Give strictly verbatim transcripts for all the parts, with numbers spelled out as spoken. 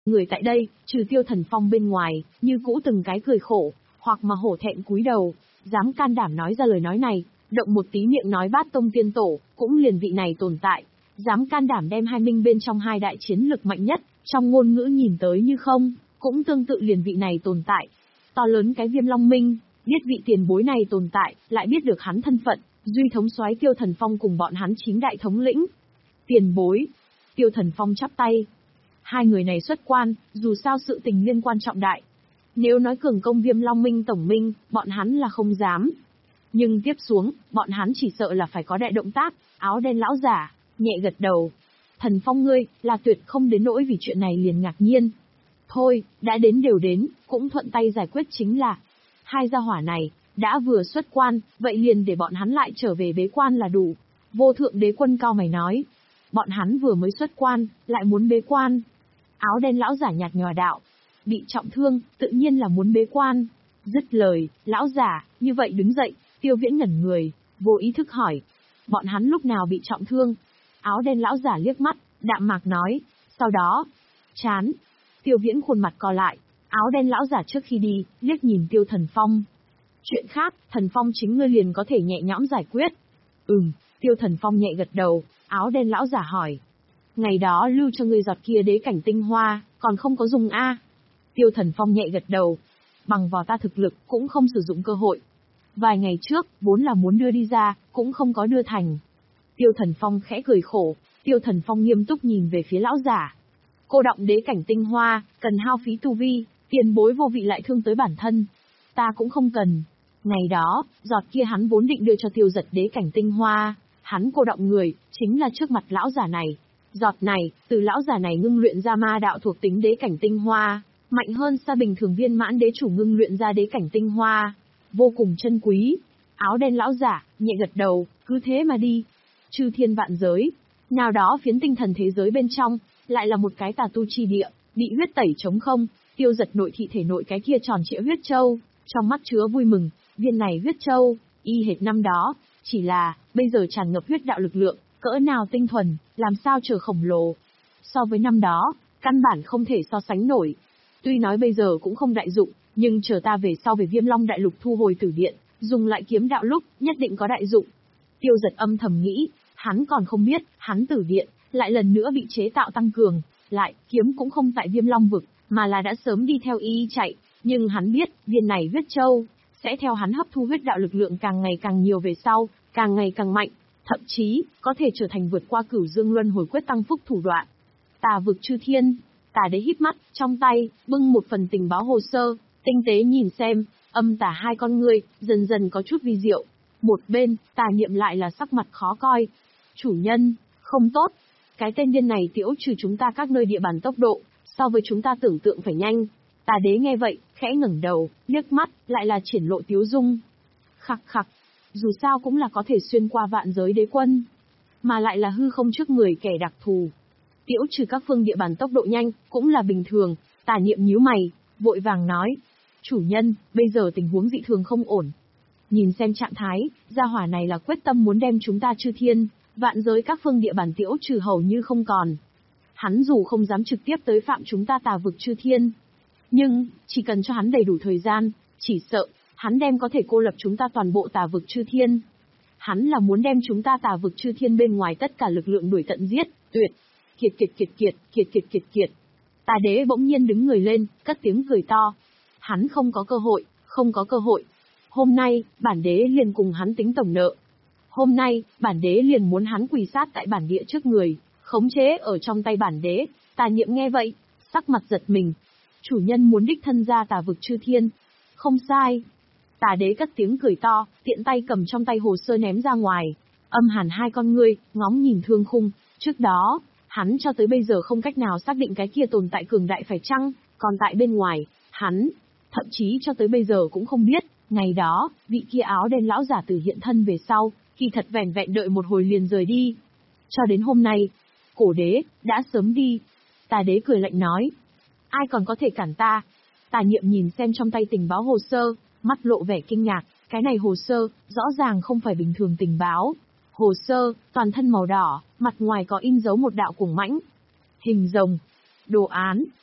Người tại đây, trừ Tiêu Thần Phong bên ngoài, như cũ từng cái cười khổ, hoặc mà hổ thẹn cúi đầu, dám can đảm nói ra lời nói này, động một tí miệng nói Bát Tông tiên tổ, cũng liền vị này tồn tại, dám can đảm đem hai minh bên trong hai đại chiến lực mạnh nhất, trong ngôn ngữ nhìn tới như không, cũng tương tự liền vị này tồn tại. To lớn cái Viêm Long Minh, biết vị tiền bối này tồn tại, lại biết được hắn thân phận, duy thống soái Tiêu Thần Phong cùng bọn hắn chín đại thống lĩnh. Tiền bối, Tiêu Thần Phong chắp tay. Hai người này xuất quan, dù sao sự tình liên quan trọng đại. Nếu nói cường công Viêm Long Minh tổng minh, bọn hắn là không dám. Nhưng tiếp xuống, bọn hắn chỉ sợ là phải có đại động tác, áo đen lão giả, nhẹ gật đầu. Thần Phong ngươi, là tuyệt không đến nỗi vì chuyện này liền ngạc nhiên. Thôi, đã đến đều đến, cũng thuận tay giải quyết chính là. Hai gia hỏa này, đã vừa xuất quan, vậy liền để bọn hắn lại trở về bế quan là đủ. Vô thượng đế quân cao mày nói. Bọn hắn vừa mới xuất quan, lại muốn bế quan. Áo đen lão giả nhạt nhòa đạo. Bị trọng thương, tự nhiên là muốn bế quan. Dứt lời, lão giả, như vậy đứng dậy, Tiêu Viễn ngẩn người, vô ý thức hỏi. Bọn hắn lúc nào bị trọng thương? Áo đen lão giả liếc mắt, đạm mạc nói. Sau đó, chán. Tiêu Viễn khuôn mặt co lại, áo đen lão giả trước khi đi, liếc nhìn Tiêu Thần Phong. Chuyện khác, Thần Phong chính ngươi liền có thể nhẹ nhõm giải quyết. Ừm, Tiêu Thần Phong nhẹ gật đầu, áo đen lão giả hỏi. Ngày đó lưu cho ngươi giọt kia đế cảnh tinh hoa, còn không có dùng a? Tiêu Thần Phong nhẹ gật đầu. Bằng vào ta thực lực, cũng không sử dụng cơ hội. Vài ngày trước, vốn là muốn đưa đi ra, cũng không có đưa thành. Tiêu Thần Phong khẽ cười khổ, Tiêu Thần Phong nghiêm túc nhìn về phía lão giả. Cô động đế cảnh tinh hoa, cần hao phí tu vi, tiền bối vô vị lại thương tới bản thân. Ta cũng không cần. Ngày đó, giọt kia hắn vốn định đưa cho Tiêu Giật đế cảnh tinh hoa, hắn cô động người, chính là trước mặt lão giả này. Giọt này, từ lão giả này ngưng luyện ra ma đạo thuộc tính đế cảnh tinh hoa, mạnh hơn xa bình thường viên mãn đế chủ ngưng luyện ra đế cảnh tinh hoa, vô cùng chân quý. Áo đen lão giả, nhẹ gật đầu, cứ thế mà đi. Chư thiên vạn giới, nào đó phiến tinh thần thế giới bên trong, lại là một cái tà tu chi địa, bị huyết tẩy trống không, Tiêu Giật nội thị thể nội cái kia tròn trịa huyết châu, trong mắt chứa vui mừng, viên này huyết châu, y hệt năm đó, chỉ là, bây giờ tràn ngập huyết đạo lực lượng, cỡ nào tinh thuần, làm sao chờ khổng lồ. So với năm đó, căn bản không thể so sánh nổi. Tuy nói bây giờ cũng không đại dụng, nhưng chờ ta về sau về Viêm Long đại lục thu hồi tử điện, dùng lại kiếm đạo lúc, nhất định có đại dụng. Tiêu Giật âm thầm nghĩ, hắn còn không biết, hắn tử điện, lại lần nữa bị chế tạo tăng cường, lại, kiếm cũng không tại Viêm Long vực, mà là đã sớm đi theo y chạy, nhưng hắn biết, viên này huyết châu, sẽ theo hắn hấp thu huyết đạo lực lượng càng ngày càng nhiều về sau, càng ngày càng mạnh, thậm chí, có thể trở thành vượt qua cửu dương luân hồi quyết tăng phúc thủ đoạn. Tà vực chư thiên, Tà đế híp mắt, trong tay, bưng một phần tình báo hồ sơ, tinh tế nhìn xem, âm tà hai con ngươi, dần dần có chút vi diệu. Một bên, Tà Niệm lại là sắc mặt khó coi. Chủ nhân, không tốt. Cái tên điên này tiễu trừ chúng ta các nơi địa bàn tốc độ, so với chúng ta tưởng tượng phải nhanh. Tà đế nghe vậy, khẽ ngẩng đầu, liếc mắt, lại là triển lộ tiếu dung. Khặc khặc, dù sao cũng là có thể xuyên qua vạn giới đế quân, mà lại là hư không trước người kẻ đặc thù. Tiễu trừ các phương địa bàn tốc độ nhanh, cũng là bình thường. Tà Niệm nhíu mày, vội vàng nói. Chủ nhân, bây giờ tình huống dị thường không ổn. Nhìn xem trạng thái, gia hỏa này là quyết tâm muốn đem chúng ta chư thiên, vạn giới các phương địa bàn tiễu trừ hầu như không còn. Hắn dù không dám trực tiếp tới phạm chúng ta tà vực chư thiên, nhưng, chỉ cần cho hắn đầy đủ thời gian, chỉ sợ, hắn đem có thể cô lập chúng ta toàn bộ tà vực chư thiên. Hắn là muốn đem chúng ta tà vực chư thiên bên ngoài tất cả lực lượng đuổi tận giết, tuyệt. Kiệt kiệt kiệt kiệt, kiệt kiệt kiệt kiệt. Tà đế bỗng nhiên đứng người lên, cất tiếng cười to. Hắn không có cơ hội, không có cơ hội. Hôm nay, bản đế liền cùng hắn tính tổng nợ. Hôm nay, bản đế liền muốn hắn quỳ sát tại bản địa trước người, khống chế ở trong tay bản đế. Tà Niệm nghe vậy, sắc mặt giật mình. Chủ nhân muốn đích thân ra tà vực chư thiên. Không sai. Tà đế cất tiếng cười to, tiện tay cầm trong tay hồ sơ ném ra ngoài. Âm hàn hai con ngươi, ngóng nhìn Thương Khung. Trước đó, hắn cho tới bây giờ không cách nào xác định cái kia tồn tại cường đại phải chăng, còn tại bên ngoài, hắn, thậm chí cho tới bây giờ cũng không biết, ngày đó, vị kia áo đen lão giả tử hiện thân về sau, kỳ thật vẻn vẹn đợi một hồi liền rời đi. Cho đến hôm nay, cổ đế, đã sớm đi. Tà đế cười lạnh nói. Ai còn có thể cản ta? Tà Niệm nhìn xem trong tay tình báo hồ sơ, mắt lộ vẻ kinh ngạc, cái này hồ sơ, rõ ràng không phải bình thường tình báo. Hồ sơ, toàn thân màu đỏ, mặt ngoài có in dấu một đạo cuồng mãnh. Hình rồng. Đồ án,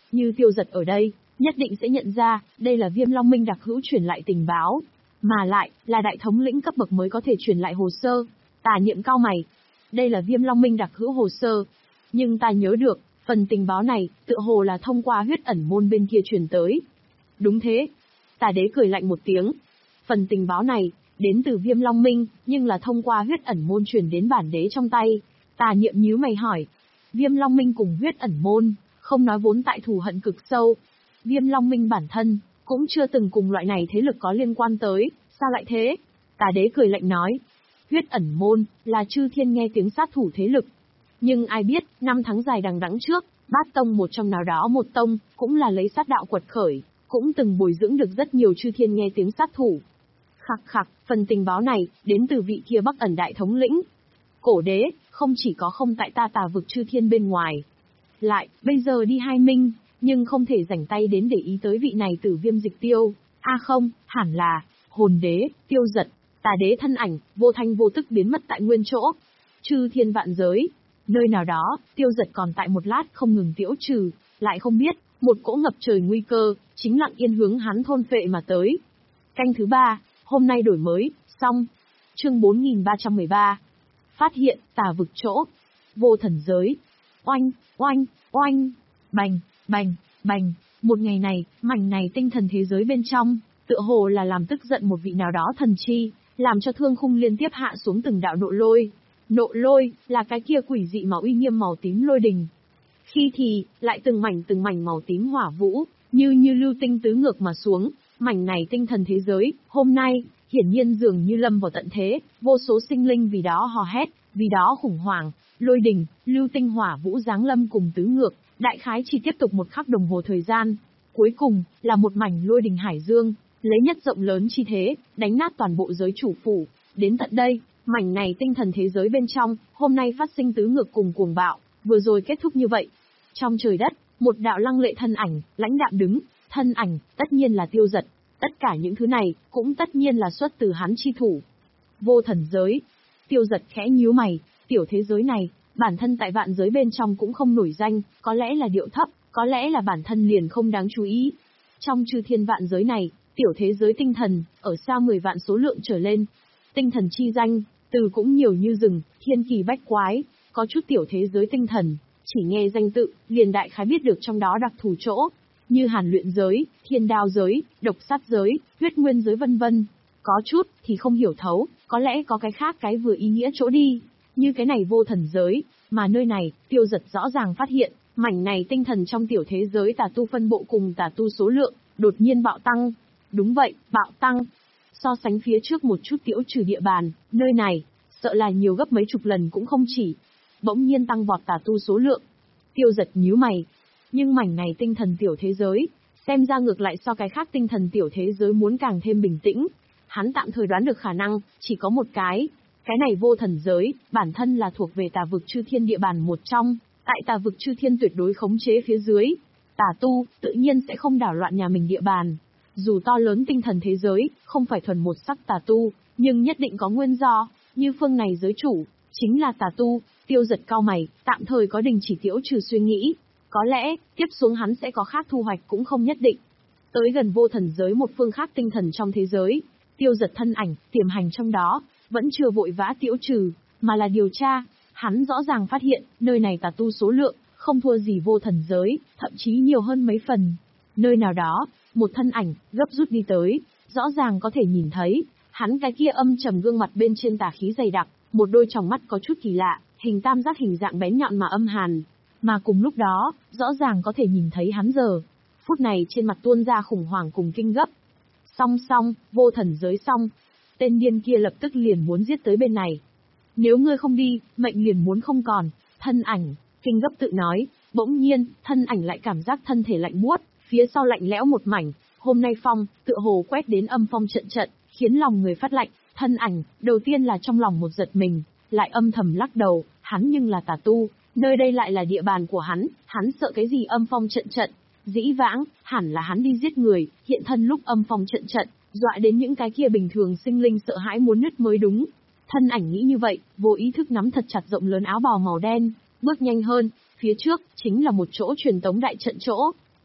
Như Tiêu Giật ở đây, nhất định sẽ nhận ra, đây là Viêm Long Minh đặc hữu truyền lại tình báo, mà lại, là đại thống lĩnh cấp bậc mới có thể truyền lại hồ sơ. Tà Niệm cau mày. Đây là Viêm Long Minh đặc hữu hồ sơ. Nhưng ta nhớ được, phần tình báo này, tựa hồ là thông qua huyết ẩn môn bên kia truyền tới. Đúng thế. Tà Đế cười lạnh một tiếng. Phần tình báo này, đến từ Viêm Long Minh, nhưng là thông qua huyết ẩn môn truyền đến bản đế trong tay. Tà Niệm nhíu mày hỏi. Viêm Long Minh cùng huyết ẩn môn, không nói vốn tại thù hận cực sâu. Viêm Long Minh bản thân, cũng chưa từng cùng loại này thế lực có liên quan tới, sao lại thế? Tà Đế cười lạnh nói. Huyết ẩn môn, là chư thiên nghe tiếng sát thủ thế lực. Nhưng ai biết, năm tháng dài đằng đẵng trước, bát tông một trong nào đó một tông, cũng là lấy sát đạo quật khởi, cũng từng bồi dưỡng được rất nhiều chư thiên nghe tiếng sát thủ. Khặc khặc, phần tình báo này, đến từ vị kia Bắc ẩn đại thống lĩnh. Cổ đế, không chỉ có không tại ta tà vực chư thiên bên ngoài. Lại, bây giờ đi hai minh, nhưng không thể rảnh tay đến để ý tới vị này Tử Viêm Dịch Tiêu. A à không, hẳn là, hồn đế, Tiêu Giật, Tà Đế thân ảnh, vô thanh vô tức biến mất tại nguyên chỗ. Chư thiên vạn giới, nơi nào đó, Tiêu Giật còn tại một lát không ngừng tiễu trừ, lại không biết, một cỗ ngập trời nguy cơ, chính lặng yên hướng hắn thôn phệ mà tới. Canh thứ ba, hôm nay đổi mới, xong. Chương bốn nghìn ba trăm mười ba. Phát hiện, tà vực chỗ. Vô thần giới. Oanh, oanh, oanh. Bành, bành, bành. Một ngày này, mảnh này tinh thần thế giới bên trong, tựa hồ là làm tức giận một vị nào đó thần chi, làm cho thương khung liên tiếp hạ xuống từng đạo nộ lôi. Nộ lôi, là cái kia quỷ dị mà uy nghiêm màu tím lôi đình. Khi thì, lại từng mảnh từng mảnh màu tím hỏa vũ, như như lưu tinh tứ ngược mà xuống. Mảnh này tinh thần thế giới, hôm nay, hiển nhiên dường như lâm vào tận thế, vô số sinh linh vì đó hò hét, vì đó khủng hoảng, lôi đình, lưu tinh hỏa vũ giáng lâm cùng tứ ngược, đại khái chỉ tiếp tục một khắc đồng hồ thời gian. Cuối cùng, là một mảnh lôi đình hải dương, lấy nhất rộng lớn chi thế, đánh nát toàn bộ giới chủ phủ. Đến tận đây, mảnh này tinh thần thế giới bên trong, hôm nay phát sinh tứ ngược cùng cuồng bạo, vừa rồi kết thúc như vậy. Trong trời đất, một đạo lăng lệ thân ảnh, lãnh đạm đứng, thân ảnh, tất nhiên là Tiêu Giật. Tất cả những thứ này, cũng tất nhiên là xuất từ hắn chi thủ. Vô thần giới. Tiêu Giật khẽ nhíu mày, tiểu thế giới này, bản thân tại vạn giới bên trong cũng không nổi danh, có lẽ là điệu thấp, có lẽ là bản thân liền không đáng chú ý. Trong chư thiên vạn giới này, tiểu thế giới tinh thần, ở xa mười vạn số lượng trở lên. Tinh thần chi danh, từ cũng nhiều như rừng, thiên kỳ bách quái, có chút tiểu thế giới tinh thần, chỉ nghe danh tự, liền đại khái biết được trong đó đặc thù chỗ. Như hàn luyện giới, thiên đao giới, độc sát giới, huyết nguyên giới vân vân. Có chút, thì không hiểu thấu, có lẽ có cái khác cái vừa ý nghĩa chỗ đi. Như cái này vô thần giới, mà nơi này, Tiêu Giật rõ ràng phát hiện, mảnh này tinh thần trong tiểu thế giới tà tu phân bộ cùng tà tu số lượng, đột nhiên bạo tăng. Đúng vậy, bạo tăng. So sánh phía trước một chút tiễu trừ địa bàn, nơi này, sợ là nhiều gấp mấy chục lần cũng không chỉ. Bỗng nhiên tăng vọt tà tu số lượng. Tiêu Giật nhíu mày. Nhưng mảnh này tinh thần tiểu thế giới, xem ra ngược lại so cái khác tinh thần tiểu thế giới muốn càng thêm bình tĩnh. Hắn tạm thời đoán được khả năng, chỉ có một cái. Cái này vô thần giới, bản thân là thuộc về tà vực chư thiên địa bàn một trong, tại tà vực chư thiên tuyệt đối khống chế phía dưới. Tà tu, tự nhiên sẽ không đảo loạn nhà mình địa bàn. Dù to lớn tinh thần thế giới, không phải thuần một sắc tà tu, nhưng nhất định có nguyên do, như phương này giới chủ, chính là tà tu. Tiêu Giật cau mày, tạm thời có đình chỉ tiễu trừ suy nghĩ. Có lẽ, tiếp xuống hắn sẽ có khác thu hoạch cũng không nhất định. Tới gần vô thần giới một phương khác tinh thần trong thế giới, Tiêu Giật thân ảnh, tiềm hành trong đó, vẫn chưa vội vã tiễu trừ, mà là điều tra. Hắn rõ ràng phát hiện, nơi này tà tu số lượng, không thua gì vô thần giới, thậm chí nhiều hơn mấy phần. Nơi nào đó, một thân ảnh, gấp rút đi tới, rõ ràng có thể nhìn thấy, hắn cái kia âm trầm gương mặt bên trên tà khí dày đặc, một đôi tròng mắt có chút kỳ lạ, hình tam giác hình dạng bén nhọn mà âm hàn. Mà cùng lúc đó, rõ ràng có thể nhìn thấy hắn giờ. Phút này trên mặt tuôn ra khủng hoảng cùng kinh gấp. Song song, vô thần giới xong. Tên điên kia lập tức liền muốn giết tới bên này. Nếu ngươi không đi, mệnh liền muốn không còn. Thân ảnh, kinh gấp tự nói. Bỗng nhiên, thân ảnh lại cảm giác thân thể lạnh buốt, phía sau lạnh lẽo một mảnh. Hôm nay phong, tựa hồ quét đến âm phong trận trận, khiến lòng người phát lạnh. Thân ảnh, đầu tiên là trong lòng một giật mình, lại âm thầm lắc đầu, hắn nhưng là tà tu. Nơi đây lại là địa bàn của hắn, hắn sợ cái gì âm phong trận trận. Dĩ vãng, hẳn là hắn đi giết người, hiện thân lúc âm phong trận trận, dọa đến những cái kia bình thường sinh linh sợ hãi muốn nứt mới đúng. Thân ảnh nghĩ như vậy, vô ý thức nắm thật chặt rộng lớn áo bào màu đen, bước nhanh hơn, phía trước, chính là một chỗ truyền tống đại trận chỗ.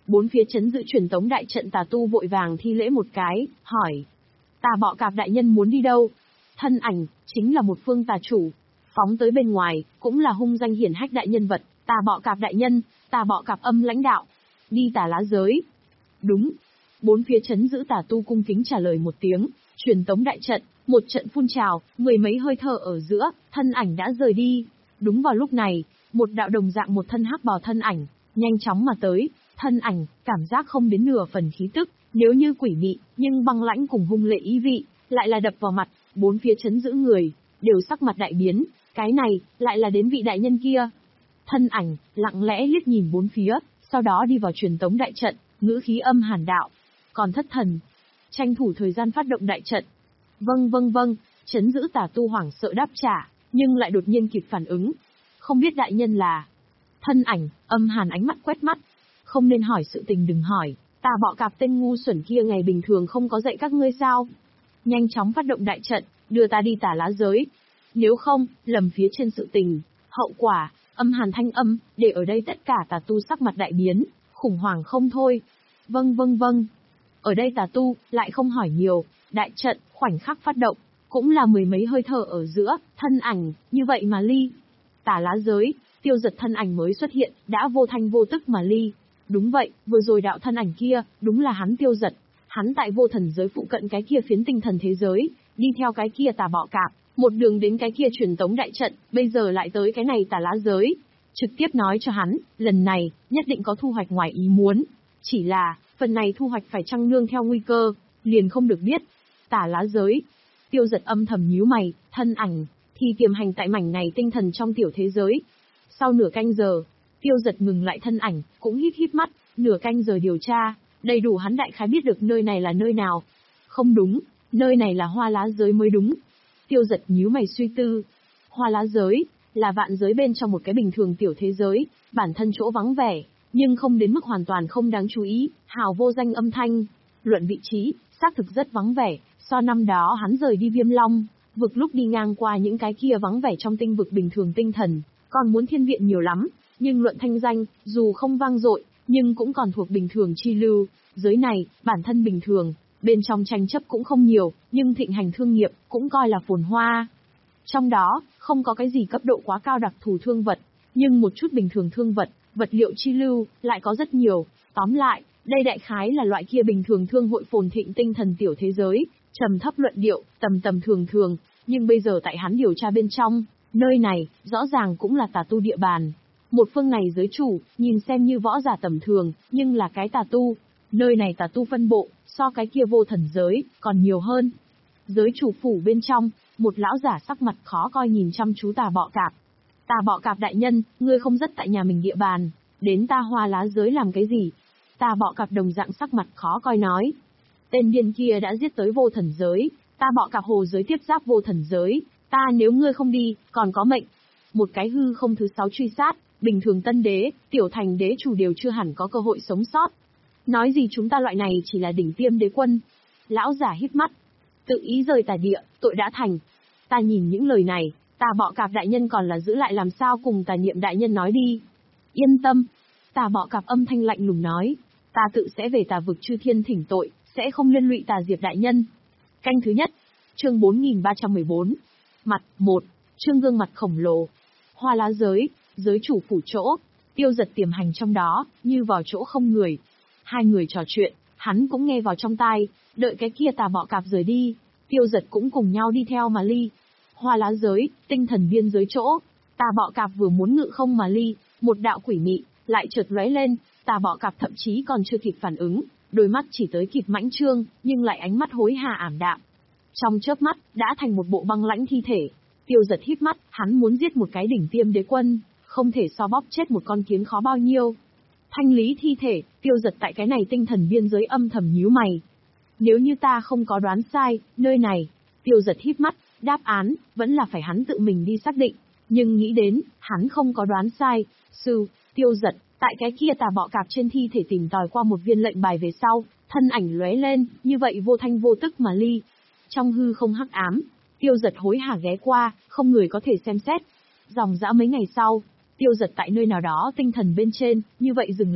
Bốn phía trấn giữ truyền tống đại trận tà tu vội vàng thi lễ một cái, hỏi. Tà Bọ Cạp đại nhân muốn đi đâu? Thân ảnh, chính là một phương tà chủ. Phóng tới bên ngoài, cũng là hung danh hiển hách đại nhân vật, Tà Bọ Cạp đại nhân, Tà Bọ Cạp âm lãnh đạo. Đi Tà Lá giới. Đúng. Bốn phía trấn giữ tà tu cung kính trả lời một tiếng, truyền tống đại trận, một trận phun trào, mười mấy hơi thở ở giữa, thân ảnh đã rời đi. Đúng vào lúc này, một đạo đồng dạng một thân hắc bào thân ảnh, nhanh chóng mà tới, thân ảnh, cảm giác không đến nửa phần khí tức, nếu như quỷ mị, nhưng băng lãnh cùng hung lệ ý vị, lại là đập vào mặt, bốn phía trấn giữ người, đều sắc mặt đại biến, cái này, lại là đến vị đại nhân kia. Thân ảnh, lặng lẽ liếc nhìn bốn phía, sau đó đi vào truyền tống đại trận, ngữ khí âm hàn đạo. Còn thất thần, tranh thủ thời gian phát động đại trận. Vâng vâng vâng, trấn giữ tà tu hoảng sợ đáp trả, nhưng lại đột nhiên kịp phản ứng. Không biết đại nhân là... Thân ảnh, âm hàn ánh mắt quét mắt. Không nên hỏi sự tình đừng hỏi, Tà Bọ Cạp tên ngu xuẩn kia ngày bình thường không có dạy các ngươi sao? Nhanh chóng phát động đại trận, đưa ta đi Tà Lá giới. Nếu không, lầm phía trên sự tình, hậu quả, âm hàn thanh âm, để ở đây tất cả tà tu sắc mặt đại biến, khủng hoảng không thôi. Vâng vâng vâng. Ở đây tà tu, lại không hỏi nhiều, đại trận, khoảnh khắc phát động, cũng là mười mấy hơi thở ở giữa, thân ảnh, như vậy mà ly. Tà Lá giới, Tiêu Giật thân ảnh mới xuất hiện, đã vô thanh vô tức mà ly. Đúng vậy, vừa rồi đạo thân ảnh kia, đúng là hắn Tiêu Giật. Hắn tại vô thần giới phụ cận cái kia phiến tinh thần thế giới, đi theo cái kia Tà Bọ Cạp, một đường đến cái kia truyền tống đại trận, bây giờ lại tới cái này Tà Lá giới. Trực tiếp nói cho hắn, lần này, nhất định có thu hoạch ngoài ý muốn. Chỉ là, phần này thu hoạch phải chăng nương theo nguy cơ, liền không được biết. Tà Lá giới. Tiêu Giật âm thầm nhíu mày, thân ảnh, thì tiềm hành tại mảnh này tinh thần trong tiểu thế giới. Sau nửa canh giờ, Tiêu Giật ngừng lại thân ảnh, cũng híp híp mắt, nửa canh giờ điều tra, đầy đủ hắn đại khái biết được nơi này là nơi nào. Không đúng, nơi này là Hoa Lá giới mới đúng. Tiêu Giật nhíu mày suy tư. Hoa Lá giới, là vạn giới bên trong một cái bình thường tiểu thế giới, bản thân chỗ vắng vẻ, nhưng không đến mức hoàn toàn không đáng chú ý, hào vô danh âm thanh. Luận vị trí, xác thực rất vắng vẻ, so năm đó hắn rời đi Viêm Long, vực lúc đi ngang qua những cái kia vắng vẻ trong tinh vực bình thường tinh thần, còn muốn thiên viện nhiều lắm, nhưng luận thanh danh, dù không vang dội, nhưng cũng còn thuộc bình thường chi lưu, giới này, bản thân bình thường, bên trong tranh chấp cũng không nhiều, nhưng thịnh hành thương nghiệp, cũng coi là phồn hoa. Trong đó, không có cái gì cấp độ quá cao đặc thù thương vật, nhưng một chút bình thường thương vật, vật liệu chi lưu, lại có rất nhiều. Tóm lại, đây đại khái là loại kia bình thường thương hội phồn thịnh tinh thần tiểu thế giới, trầm thấp luận điệu, tầm tầm thường thường, nhưng bây giờ tại hắn điều tra bên trong, nơi này, rõ ràng cũng là tà tu địa bàn. Một phương này giới chủ, nhìn xem như võ giả tầm thường, nhưng là cái tà tu. Nơi này tà tu phân bộ, so cái kia vô thần giới, còn nhiều hơn. Giới chủ phủ bên trong, một lão giả sắc mặt khó coi nhìn chăm chú Tà Bọ Cạp. Tà Bọ Cạp đại nhân, ngươi không rất tại nhà mình địa bàn, đến ta Hoa Lá giới làm cái gì? Tà Bọ Cạp đồng dạng sắc mặt khó coi nói. Tên điên kia đã giết tới vô thần giới, ta Bọ Cạp hồ giới tiếp giáp vô thần giới, ta nếu ngươi không đi, còn có mệnh. Một cái hư không thứ sáu truy sát, bình thường tân đế, tiểu thành đế chủ đều chưa hẳn có cơ hội sống sót. Nói gì chúng ta loại này chỉ là đỉnh tiêm đế quân. Lão giả hít mắt. Tự ý rời tà địa, tội đã thành. Ta nhìn những lời này, Tà Bọ Cạp đại nhân còn là giữ lại làm sao cùng Tà Niệm đại nhân nói đi. Yên tâm. Tà Bọ Cạp âm thanh lạnh lùng nói. Ta tự sẽ về tà vực chư thiên thỉnh tội, sẽ không liên lụy Tà Diệp đại nhân. Canh thứ nhất. Chương bốn nghìn ba trăm mười bốn. Mặt một. Chương gương mặt khổng lồ. Hoa Lá giới, giới chủ phủ chỗ. Tiêu Giật tiềm hành trong đó, như vào chỗ không người. Hai người trò chuyện, hắn cũng nghe vào trong tai, đợi cái kia Tà Bọ Cạp rời đi, Tiêu Giật cũng cùng nhau đi theo mà ly. Hoa Lá giới, tinh thần biên giới chỗ, Tà Bọ Cạp vừa muốn ngự không mà ly, một đạo quỷ mị lại chợt lóe lên, Tà Bọ Cạp thậm chí còn chưa kịp phản ứng, đôi mắt chỉ tới kịp mãnh trương, nhưng lại ánh mắt hối hà ảm đạm. Trong chớp mắt, đã thành một bộ băng lãnh thi thể. Tiêu Giật hít mắt, hắn muốn giết một cái đỉnh tiêm đế quân, không thể so bóp chết một con kiến khó bao nhiêu. Thanh lý thi thể, Tiêu Giật tại cái này tinh thần biên giới âm thầm nhíu mày. Nếu như ta không có đoán sai, nơi này, Tiêu Giật híp mắt, đáp án, vẫn là phải hắn tự mình đi xác định. Nhưng nghĩ đến, hắn không có đoán sai, sư, Tiêu Giật, tại cái kia Tà Bọ Cạp trên thi thể tìm tòi qua một viên lệnh bài về sau, thân ảnh lóe lên, như vậy vô thanh vô tức mà ly. Trong hư không hắc ám, Tiêu Giật hối hả ghé qua, không người có thể xem xét. Dòng dã mấy ngày sau, Tiêu Giật tại nơi nào đó tinh thần bên trên, như vậy dừng lại,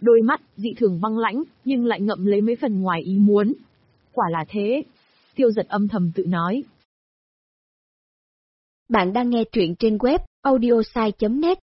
Đôi mắt, dị thường băng lãnh, nhưng lại ngậm lấy mấy phần ngoài ý muốn. Quả là thế. Tiêu Giật âm thầm tự nói. Bạn đang nghe truyện trên web audiosai chấm net.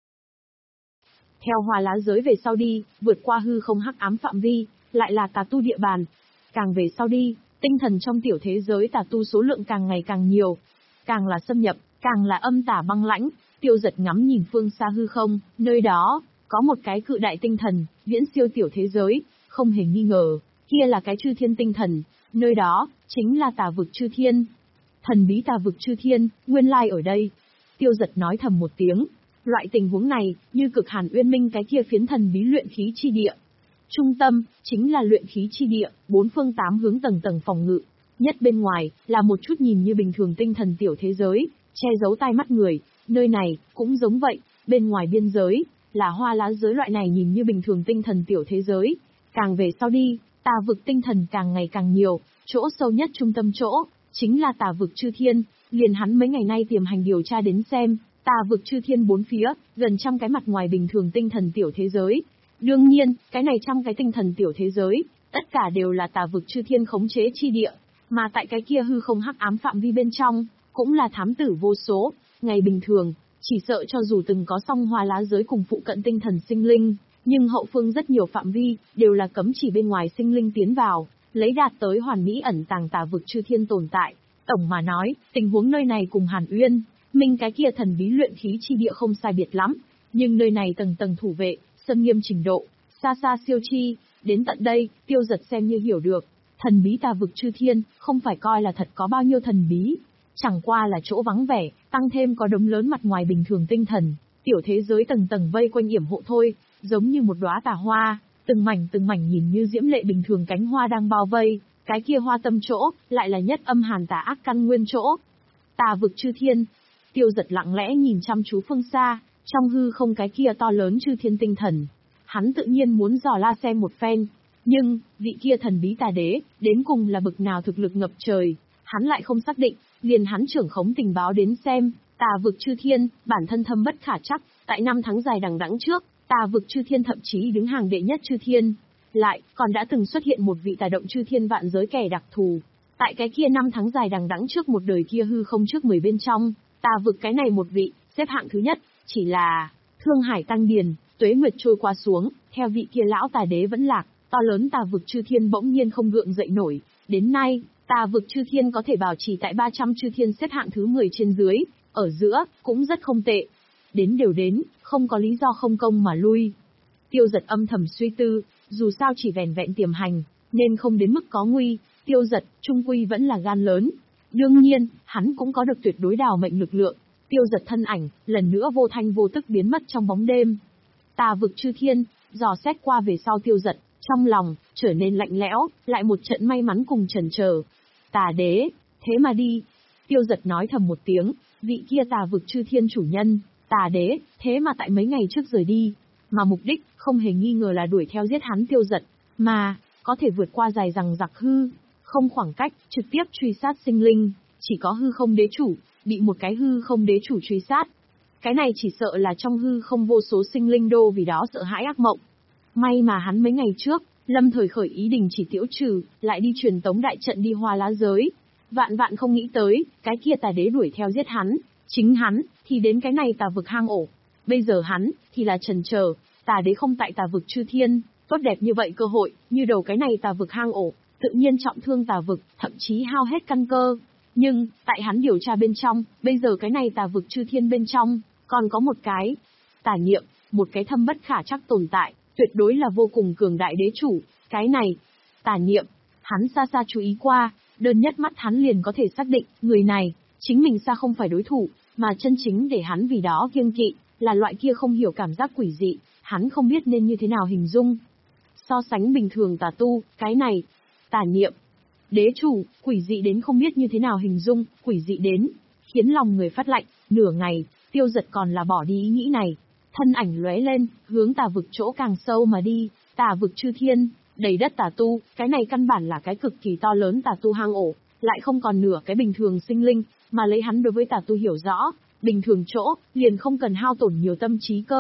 Theo hoa lá giới về sau đi, vượt qua hư không hắc ám phạm vi, lại là tà tu địa bàn. Càng về sau đi, tinh thần trong tiểu thế giới tà tu số lượng càng ngày càng nhiều. Càng là xâm nhập, càng là âm tà băng lãnh. Tiêu Giật ngắm nhìn phương xa hư không, nơi đó có một cái cự đại tinh thần, viễn siêu tiểu thế giới, không hề nghi ngờ, kia là cái chư thiên tinh thần, nơi đó chính là tà vực chư thiên. Thần bí tà vực chư thiên, nguyên lai ở đây. Tiêu Giật nói thầm một tiếng, loại tình huống này, như cực hàn uyên minh cái kia phiến thần bí luyện khí chi địa. Trung tâm, chính là luyện khí chi địa, bốn phương tám hướng tầng tầng phòng ngự. Nhất bên ngoài, là một chút nhìn như bình thường tinh thần tiểu thế giới, che giấu tai mắt người. Nơi này, cũng giống vậy, bên ngoài biên giới, là hoa lá giới loại này nhìn như bình thường tinh thần tiểu thế giới. Càng về sau đi, tà vực tinh thần càng ngày càng nhiều, chỗ sâu nhất trung tâm chỗ, chính là tà vực chư thiên. Liền hắn mấy ngày nay tiềm hành điều tra đến xem, tà vực chư thiên bốn phía, gần trăm cái mặt ngoài bình thường tinh thần tiểu thế giới. Đương nhiên, cái này trăm cái tinh thần tiểu thế giới, tất cả đều là tà vực chư thiên khống chế chi địa, mà tại cái kia hư không hắc ám phạm vi bên trong, cũng là thám tử vô số. Ngày bình thường, chỉ sợ cho dù từng có song hoa lá giới cùng phụ cận tinh thần sinh linh, nhưng hậu phương rất nhiều phạm vi, đều là cấm chỉ bên ngoài sinh linh tiến vào, lấy đạt tới hoàn mỹ ẩn tàng tà vực chư thiên tồn tại. Tổng mà nói, tình huống nơi này cùng Hàn Uyên, minh cái kia thần bí luyện khí chi địa không sai biệt lắm, nhưng nơi này tầng tầng thủ vệ, xâm nghiêm trình độ, xa xa siêu chi, đến tận đây, Tiêu Giật xem như hiểu được, thần bí tà vực chư thiên, không phải coi là thật có bao nhiêu thần bí, chẳng qua là chỗ vắng vẻ, tăng thêm có đống lớn mặt ngoài bình thường tinh thần, tiểu thế giới tầng tầng vây quanh yểm hộ thôi, giống như một đóa tà hoa, từng mảnh từng mảnh nhìn như diễm lệ bình thường cánh hoa đang bao vây, cái kia hoa tâm chỗ, lại là nhất âm hàn tà ác căn nguyên chỗ. Tà vực chư thiên. Tiêu Giật lặng lẽ nhìn chăm chú phương xa, trong hư không cái kia to lớn chư thiên tinh thần. Hắn tự nhiên muốn dò la xem một phen, nhưng, vị kia thần bí tà đế, đến cùng là bực nào thực lực ngập trời, hắn lại không xác định, liền hắn trưởng khống tình báo đến xem, tà vực chư thiên, bản thân thâm bất khả trắc, tại năm tháng dài đằng đẵng trước, tà vực chư thiên thậm chí đứng hàng đệ nhất chư thiên. Lại, còn đã từng xuất hiện một vị tà động chư thiên vạn giới kẻ đặc thù. Tại cái kia năm tháng dài đằng đẵng trước một đời kia hư không trước mười bên trong, tà vực cái này một vị, xếp hạng thứ nhất, chỉ là Thương Hải tăng điền, tuế nguyệt trôi qua xuống, theo vị kia lão tà đế vẫn lạc, to lớn tà vực chư thiên bỗng nhiên không gượng dậy nổi. Đến nay, tà vực chư thiên có thể bảo trì tại ba trăm chư thiên xếp hạng thứ mười trên dưới, ở giữa, cũng rất không tệ. Đến đều đến, không có lý do không công mà lui. Tiêu Giật âm thầm suy tư, dù sao chỉ vẻn vẹn tiềm hành, nên không đến mức có nguy, Tiêu Giật, trung quy vẫn là gan lớn. Đương nhiên, hắn cũng có được tuyệt đối đào mệnh lực lượng. Tiêu Giật thân ảnh, lần nữa vô thanh vô tức biến mất trong bóng đêm. Tà vực chư thiên, dò xét qua về sau Tiêu Giật, trong lòng, trở nên lạnh lẽo, lại một trận may mắn cùng chần chờ. Tà đế, thế mà đi. Tiêu Giật nói thầm một tiếng, vị kia tà vực chư thiên chủ nhân, tà đế, thế mà tại mấy ngày trước rời đi. Mà mục đích, không hề nghi ngờ là đuổi theo giết hắn Tiêu Giật, mà, có thể vượt qua dài rằng giặc hư, không khoảng cách, trực tiếp truy sát sinh linh, chỉ có hư không đế chủ, bị một cái hư không đế chủ truy sát. Cái này chỉ sợ là trong hư không vô số sinh linh đô vì đó sợ hãi ác mộng. May mà hắn mấy ngày trước, lâm thời khởi ý đình chỉ tiễu trừ, lại đi truyền tống đại trận đi hoa lá giới. Vạn vạn không nghĩ tới, cái kia tà đế đuổi theo giết hắn, chính hắn, thì đến cái này tà vực hang ổ. Bây giờ hắn, thì là chần chờ, tà đế không tại tà vực chư thiên, tốt đẹp như vậy cơ hội, như đầu cái này tà vực hang ổ, tự nhiên trọng thương tà vực, thậm chí hao hết căn cơ. Nhưng, tại hắn điều tra bên trong, bây giờ cái này tà vực chư thiên bên trong, còn có một cái tà niệm, một cái thâm bất khả trắc tồn tại, tuyệt đối là vô cùng cường đại đế chủ. Cái này, tà niệm, hắn xa xa chú ý qua, đơn nhất mắt hắn liền có thể xác định, người này, chính mình xa không phải đối thủ, mà chân chính để hắn vì đó kiêng kỵ, là loại kia không hiểu cảm giác quỷ dị, hắn không biết nên như thế nào hình dung. So sánh bình thường tà tu, cái này, tà niệm, đế chủ, quỷ dị đến không biết như thế nào hình dung, quỷ dị đến, khiến lòng người phát lạnh. Nửa ngày, Tiêu Giật còn là bỏ đi ý nghĩ này, thân ảnh lóe lên, hướng tà vực chỗ càng sâu mà đi. Tà vực chư thiên, đầy đất tà tu, cái này căn bản là cái cực kỳ to lớn tà tu hang ổ, lại không còn nửa cái bình thường sinh linh, mà lấy hắn đối với tà tu hiểu rõ, bình thường chỗ, liền không cần hao tổn nhiều tâm trí cơ,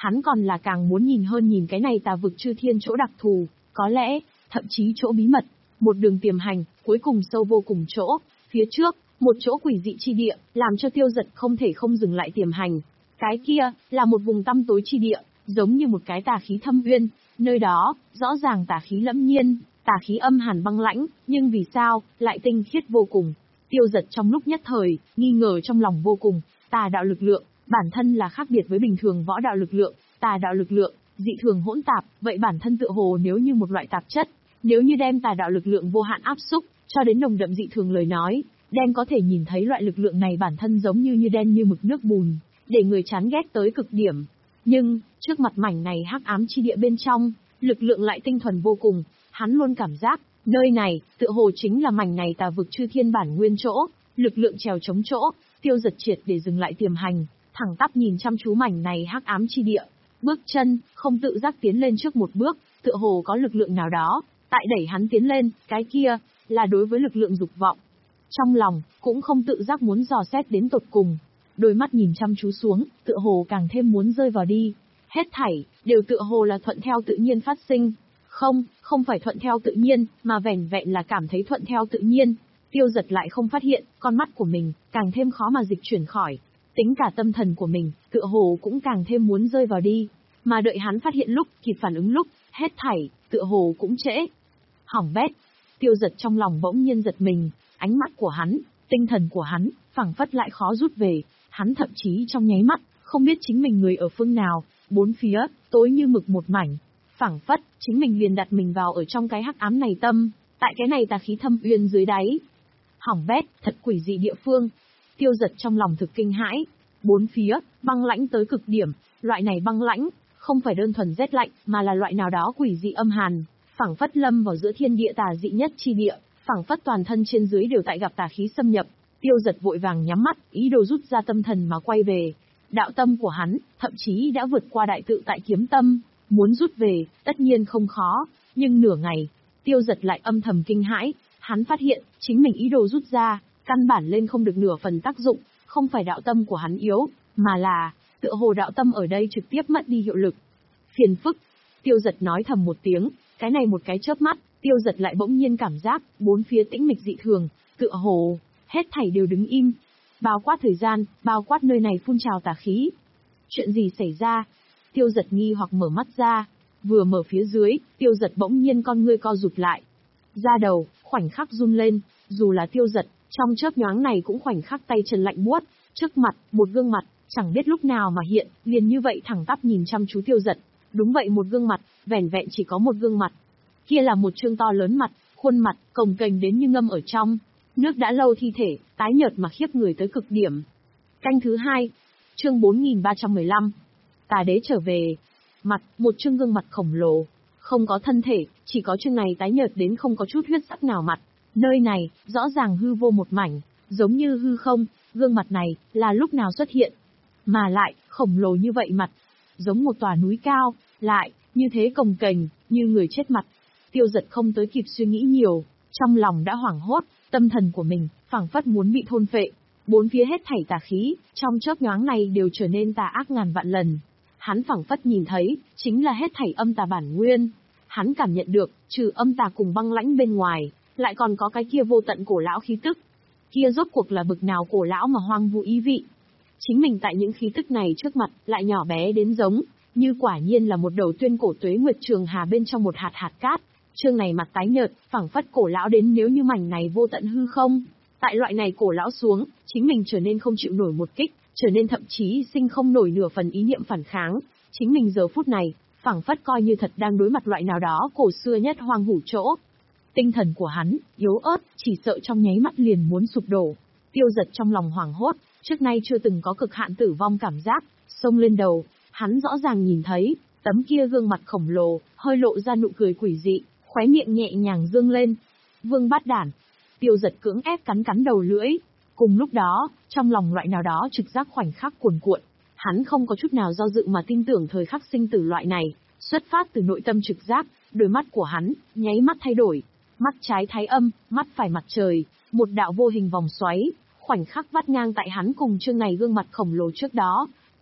Hắn còn là càng muốn nhìn hơn nhìn cái này tà vực chư thiên chỗ đặc thù, có lẽ, thậm chí chỗ bí mật, một đường tiềm hành, cuối cùng sâu vô cùng chỗ, phía trước, một chỗ quỷ dị chi địa, làm cho Tiêu Dật không thể không dừng lại tiềm hành. Cái kia, là một vùng tăm tối chi địa, giống như một cái tà khí thâm uyên, nơi đó, rõ ràng tà khí lẫm nhiên, tà khí âm hàn băng lãnh, nhưng vì sao, lại tinh khiết vô cùng. Tiêu Dật trong lúc nhất thời, nghi ngờ trong lòng vô cùng, tà đạo lực lượng, bản thân là khác biệt với bình thường võ đạo lực lượng, tà đạo lực lượng, dị thường hỗn tạp, vậy bản thân tựa hồ nếu như một loại tạp chất, nếu như đem tà đạo lực lượng vô hạn áp xúc, cho đến nồng đậm dị thường lời nói, đem có thể nhìn thấy loại lực lượng này bản thân giống như như đen như mực nước bùn, để người chán ghét tới cực điểm. Nhưng, trước mặt mảnh này hắc ám chi địa bên trong, lực lượng lại tinh thuần vô cùng, hắn luôn cảm giác, nơi này, tựa hồ chính là mảnh này tà vực chư thiên bản nguyên chỗ, lực lượng trèo chống chỗ. Tiêu Dật triệt để dừng lại tiềm hành, thẳng tắp nhìn chăm chú mảnh này hắc ám chi địa, bước chân, không tự giác tiến lên trước một bước, tựa hồ có lực lượng nào đó, tại đẩy hắn tiến lên, cái kia, là đối với lực lượng dục vọng. Trong lòng, cũng không tự giác muốn dò xét đến tột cùng, đôi mắt nhìn chăm chú xuống, tựa hồ càng thêm muốn rơi vào đi. Hết thảy, đều tựa hồ là thuận theo tự nhiên phát sinh. Không, không phải thuận theo tự nhiên, mà vẻn vẹn là cảm thấy thuận theo tự nhiên. Tiêu Dật lại không phát hiện, con mắt của mình, càng thêm khó mà dịch chuyển khỏi. Tính cả tâm thần của mình, tựa hồ cũng càng thêm muốn rơi vào đi. Mà đợi hắn phát hiện lúc, kịp phản ứng lúc, hết thảy, tựa hồ cũng trễ. Hỏng bét. Tiêu Dật trong lòng bỗng nhiên giật mình, ánh mắt của hắn, tinh thần của hắn, phảng phất lại khó rút về. Hắn thậm chí trong nháy mắt, không biết chính mình người ở phương nào, bốn phía, tối như mực một mảnh. Phảng phất, chính mình liền đặt mình vào ở trong cái hắc ám này tâm, tại cái này tà khí thâm uyên dưới đáy. Hỏng bét, thật quỷ dị địa phương. Tiêu Dật trong lòng thực kinh hãi. Bốn phía, băng lãnh tới cực điểm, loại này băng lãnh, không phải đơn thuần rét lạnh, mà là loại nào đó quỷ dị âm hàn, phảng phất lâm vào giữa thiên địa tà dị nhất chi địa, phảng phất toàn thân trên dưới đều tại gặp tà khí xâm nhập. Tiêu Dật vội vàng nhắm mắt, ý đồ rút ra tâm thần mà quay về. Đạo tâm của hắn, thậm chí đã vượt qua đại tự tại kiếm tâm, muốn rút về, tất nhiên không khó, nhưng nửa ngày, Tiêu Dật lại âm thầm kinh hãi, hắn phát hiện, chính mình ý đồ rút ra, căn bản lên không được nửa phần tác dụng, không phải đạo tâm của hắn yếu, mà là, tựa hồ đạo tâm ở đây trực tiếp mất đi hiệu lực. Phiền phức, Tiêu Dật nói thầm một tiếng, cái này một cái chớp mắt, Tiêu Dật lại bỗng nhiên cảm giác, bốn phía tĩnh mịch dị thường, tựa hồ, hết thảy đều đứng im. Bao quát thời gian, bao quát nơi này phun trào tà khí. Chuyện gì xảy ra? Tiêu Dật nghi hoặc mở mắt ra, vừa mở phía dưới, Tiêu Dật bỗng nhiên con ngươi co rụt lại. Da đầu, khoảnh khắc run lên, dù là Tiêu Dật, trong chớp nhoáng này cũng khoảnh khắc tay chân lạnh buốt, trước mặt, một gương mặt, chẳng biết lúc nào mà hiện, liền như vậy thẳng tắp nhìn chăm chú Tiêu Dật. Đúng vậy, một gương mặt, vẻn vẹn chỉ có một gương mặt. Kia là một trương to lớn mặt, khuôn mặt, cồng kềnh đến như ngâm ở trong. Nước đã lâu thi thể, tái nhợt mà khiếp người tới cực điểm. Canh thứ hai, chương bốn nghìn ba trăm mười lăm. Tà đế trở về. Mặt, một trương gương mặt khổng lồ. Không có thân thể, chỉ có trương này tái nhợt đến không có chút huyết sắc nào mặt. Nơi này, rõ ràng hư vô một mảnh, giống như hư không, gương mặt này, là lúc nào xuất hiện. Mà lại, khổng lồ như vậy mặt, giống một tòa núi cao, lại, như thế cồng kềnh, như người chết mặt. Tiêu Dật không tới kịp suy nghĩ nhiều, trong lòng đã hoảng hốt, tâm thần của mình, phảng phất muốn bị thôn phệ. Bốn phía hết thảy tà khí, trong chớp nhoáng này đều trở nên tà ác ngàn vạn lần. Hắn phảng phất nhìn thấy, chính là hết thảy âm tà bản nguyên. Hắn cảm nhận được, trừ âm tà cùng băng lãnh bên ngoài, lại còn có cái kia vô tận cổ lão khí tức. Kia rốt cuộc là bực nào cổ lão mà hoang vu ý vị. Chính mình tại những khí tức này trước mặt, lại nhỏ bé đến giống, như quả nhiên là một đầu tuyên cổ tuế nguyệt trường hà bên trong một hạt hạt cát. Trương này mặt tái nhợt, phảng phất cổ lão đến nếu như mảnh này vô tận hư không. Tại loại này cổ lão xuống, chính mình trở nên không chịu nổi một kích, trở nên thậm chí sinh không nổi nửa phần ý niệm phản kháng. Chính mình giờ phút này, phảng phất coi như thật đang đối mặt loại nào đó cổ xưa nhất hoang hủ chỗ. Tinh thần của hắn, yếu ớt, chỉ sợ trong nháy mắt liền muốn sụp đổ. Tiêu Dật trong lòng hoảng hốt, trước nay chưa từng có cực hạn tử vong cảm giác, xông lên đầu, hắn rõ ràng nhìn thấy, tấm kia gương mặt khổng lồ, hơi lộ ra nụ cười quỷ dị, khóe miệng nhẹ nhàng dương lên. Vương bát đản. Tiêu Dật cưỡng ép cắn cắn đầu lưỡi. Cùng lúc đó, trong lòng loại nào đó trực giác khoảnh khắc cuồn cuộn, hắn không có chút nào do dự mà tin tưởng thời khắc sinh tử loại này, xuất phát từ nội tâm trực giác, đôi mắt của hắn, nháy mắt thay đổi. Mắt trái thái âm, mắt phải mặt trời, một đạo vô hình vòng xoáy, khoảnh khắc vắt ngang tại hắn cùng trương này gương mặt khổng lồ trước đó.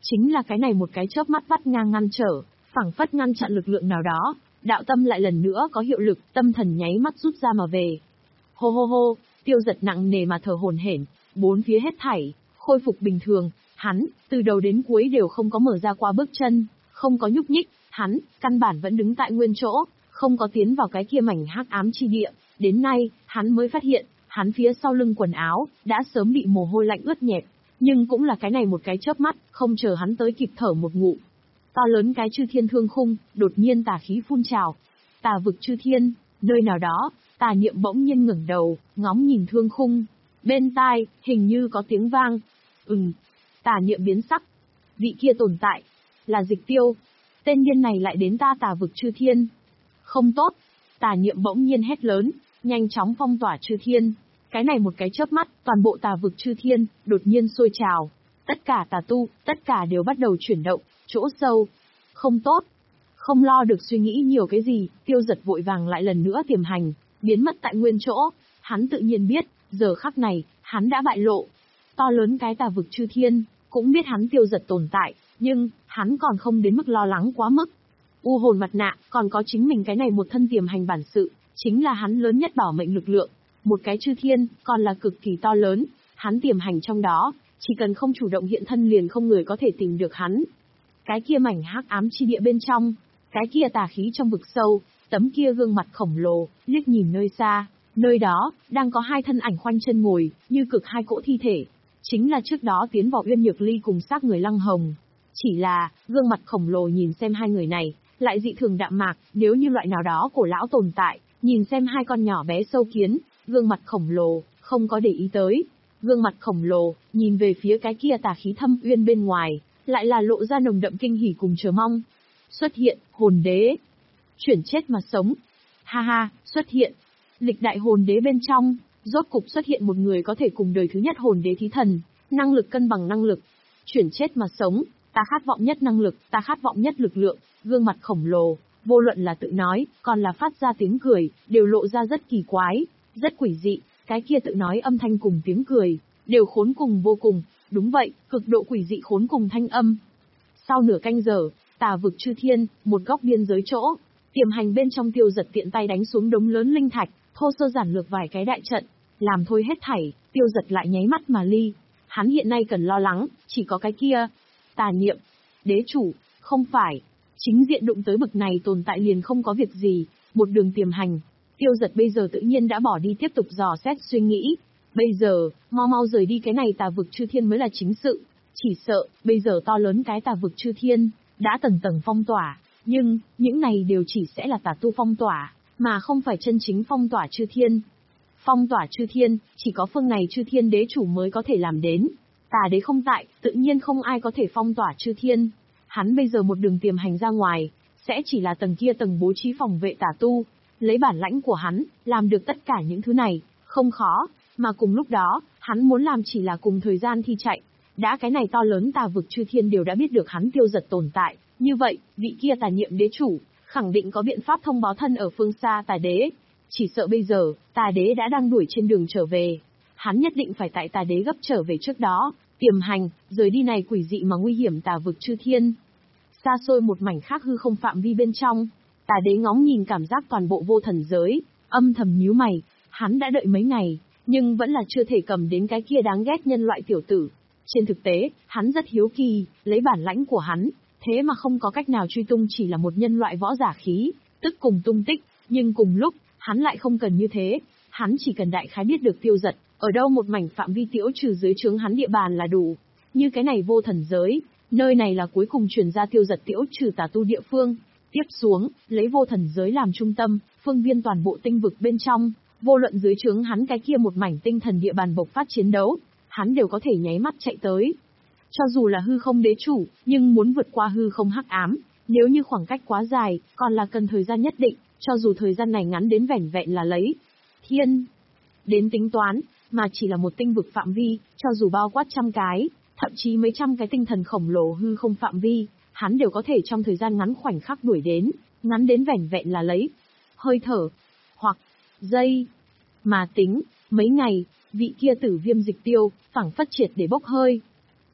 Chính là cái này một cái chớp mắt vắt ngang ngăn trở, phảng phất ngăn chặn lực lượng nào đó, đạo tâm lại lần nữa có hiệu lực, tâm thần nháy mắt rút ra mà về. Hô hô hô, Tiêu Giật nặng nề mà thở hổn hển, bốn phía hết thảy khôi phục bình thường, hắn từ đầu đến cuối đều không có mở ra qua bước chân, không có nhúc nhích, hắn căn bản vẫn đứng tại nguyên chỗ, không có tiến vào cái kia mảnh hắc ám chi địa. Đến nay, hắn mới phát hiện, hắn phía sau lưng quần áo đã sớm bị mồ hôi lạnh ướt nhẹp, nhưng cũng là cái này một cái chớp mắt, không chờ hắn tới kịp thở một ngụm. To lớn cái chư thiên thương khung, đột nhiên tà khí phun trào. Tà vực chư thiên, nơi nào đó, Tà Niệm bỗng nhiên ngẩng đầu, ngóng nhìn thương khung. Bên tai, hình như có tiếng vang. Ừm, Tà Niệm biến sắc. Vị kia tồn tại, là Dịch Tiêu. Tên điên này lại đến ta tà vực chư thiên. Không tốt. Tà Niệm bỗng nhiên hét lớn, nhanh chóng phong tỏa chư thiên. Cái này một cái chớp mắt, toàn bộ tà vực chư thiên, đột nhiên sôi trào. Tất cả tà tu, tất cả đều bắt đầu chuyển động, chỗ sâu. Không tốt. Không lo được suy nghĩ nhiều cái gì, Tiêu Giật vội vàng lại lần nữa tiềm hành, biến mất tại nguyên chỗ. Hắn tự nhiên biết, giờ khắc này, hắn đã bại lộ. To lớn cái tà vực chư thiên, cũng biết hắn Tiêu Giật tồn tại, nhưng, hắn còn không đến mức lo lắng quá mức. U hồn mặt nạ, còn có chính mình cái này một thân tiềm hành bản sự, chính là hắn lớn nhất bảo mệnh lực lượng. Một cái chư thiên, còn là cực kỳ to lớn, hắn tiềm hành trong đó, chỉ cần không chủ động hiện thân liền không người có thể tìm được hắn. Cái kia mảnh hắc ám chi địa bên trong, cái kia tà khí trong vực sâu, tấm kia gương mặt khổng lồ, liếc nhìn nơi xa, nơi đó, đang có hai thân ảnh khoanh chân ngồi, như cực hai cỗ thi thể. Chính là trước đó tiến vào Uyên Nhược Ly cùng xác người Lăng Hồng. Chỉ là, gương mặt khổng lồ nhìn xem hai người này, lại dị thường đạm mạc, nếu như loại nào đó cổ lão tồn tại, nhìn xem hai con nhỏ bé sâu kiến, gương mặt khổng lồ, không có để ý tới. Gương mặt khổng lồ, nhìn về phía cái kia tà khí thâm uyên bên ngoài, lại là lộ ra nồng đậm kinh hỉ cùng chờ mong. Xuất hiện, hồn đế. Chuyển chết mà sống. Ha ha, xuất hiện. Lịch đại hồn đế bên trong, rốt cục xuất hiện một người có thể cùng đời thứ nhất hồn đế thí thần, năng lực cân bằng năng lực. Chuyển chết mà sống, ta khát vọng nhất năng lực, ta khát vọng nhất lực lượng. Gương mặt khổng lồ, vô luận là tự nói, còn là phát ra tiếng cười, đều lộ ra rất kỳ quái, rất quỷ dị. Cái kia tự nói âm thanh cùng tiếng cười, đều khốn cùng vô cùng. Đúng vậy, cực độ quỷ dị khốn cùng thanh âm. Sau nửa canh giờ, tà vực chư thiên, một góc biên giới chỗ, tiềm hành bên trong Tiêu Giật tiện tay đánh xuống đống lớn linh thạch, thô sơ giản lược vài cái đại trận, làm thôi hết thảy, Tiêu Giật lại nháy mắt mà ly. Hắn hiện nay cần lo lắng, chỉ có cái kia. Tà Niệm, đế chủ, không phải. Chính diện đụng tới bực này tồn tại liền không có việc gì, một đường tiềm hành. Tiêu Giật bây giờ tự nhiên đã bỏ đi tiếp tục dò xét suy nghĩ. Bây giờ, mau mau rời đi cái này tà vực chư thiên mới là chính sự. Chỉ sợ, bây giờ to lớn cái tà vực chư thiên, đã tầng tầng phong tỏa. Nhưng, những này đều chỉ sẽ là tà tu phong tỏa, mà không phải chân chính phong tỏa chư thiên. Phong tỏa chư thiên, chỉ có phương này chư thiên đế chủ mới có thể làm đến. Tà đế không tại, tự nhiên không ai có thể phong tỏa chư thiên. Hắn bây giờ một đường tiềm hành ra ngoài, sẽ chỉ là tầng kia tầng bố trí phòng vệ tà tu. Lấy bản lãnh của hắn, làm được tất cả những thứ này, không khó, mà cùng lúc đó, hắn muốn làm chỉ là cùng thời gian thi chạy. Đã cái này to lớn tà vực chư thiên đều đã biết được hắn Tiêu Giật tồn tại, như vậy, vị kia Tà Niệm đế chủ, khẳng định có biện pháp thông báo thân ở phương xa tà đế. Chỉ sợ bây giờ, tà đế đã đang đuổi trên đường trở về. Hắn nhất định phải tại tà đế gấp trở về trước đó, tiềm hành, rời đi này quỷ dị mà nguy hiểm tà vực chư thiên. Xa xôi một mảnh khác hư không phạm vi bên trong, tà đế ngóng nhìn cảm giác toàn bộ vô thần giới, âm thầm nhíu mày, hắn đã đợi mấy ngày, nhưng vẫn là chưa thể cầm đến cái kia đáng ghét nhân loại tiểu tử. Trên thực tế, hắn rất hiếu kỳ, lấy bản lãnh của hắn, thế mà không có cách nào truy tung chỉ là một nhân loại võ giả khí, tức cùng tung tích, nhưng cùng lúc, hắn lại không cần như thế, hắn chỉ cần đại khái biết được Tiêu Giật, ở đâu một mảnh phạm vi tiễu trừ dưới trướng hắn địa bàn là đủ. Như cái này vô thần giới, nơi này là cuối cùng truyền ra Tiêu Giật tiễu trừ tà tu địa phương. Tiếp xuống, lấy vô thần giới làm trung tâm, phương viên toàn bộ tinh vực bên trong, vô luận dưới trướng hắn cái kia một mảnh tinh thần địa bàn bộc phát chiến đấu, hắn đều có thể nháy mắt chạy tới. Cho dù là hư không đế chủ, nhưng muốn vượt qua hư không hắc ám, nếu như khoảng cách quá dài, còn là cần thời gian nhất định, cho dù thời gian này ngắn đến vẻn vẹn là lấy thiên đến tính toán, mà chỉ là một tinh vực phạm vi, cho dù bao quát trăm cái, thậm chí mấy trăm cái tinh thần khổng lồ hư không phạm vi, hắn đều có thể trong thời gian ngắn khoảnh khắc đuổi đến, ngắn đến vẻn vẹn là lấy hơi thở, hoặc giây, mà tính mấy ngày, vị kia tử Viêm Dịch Tiêu, phảng phất triệt để bốc hơi.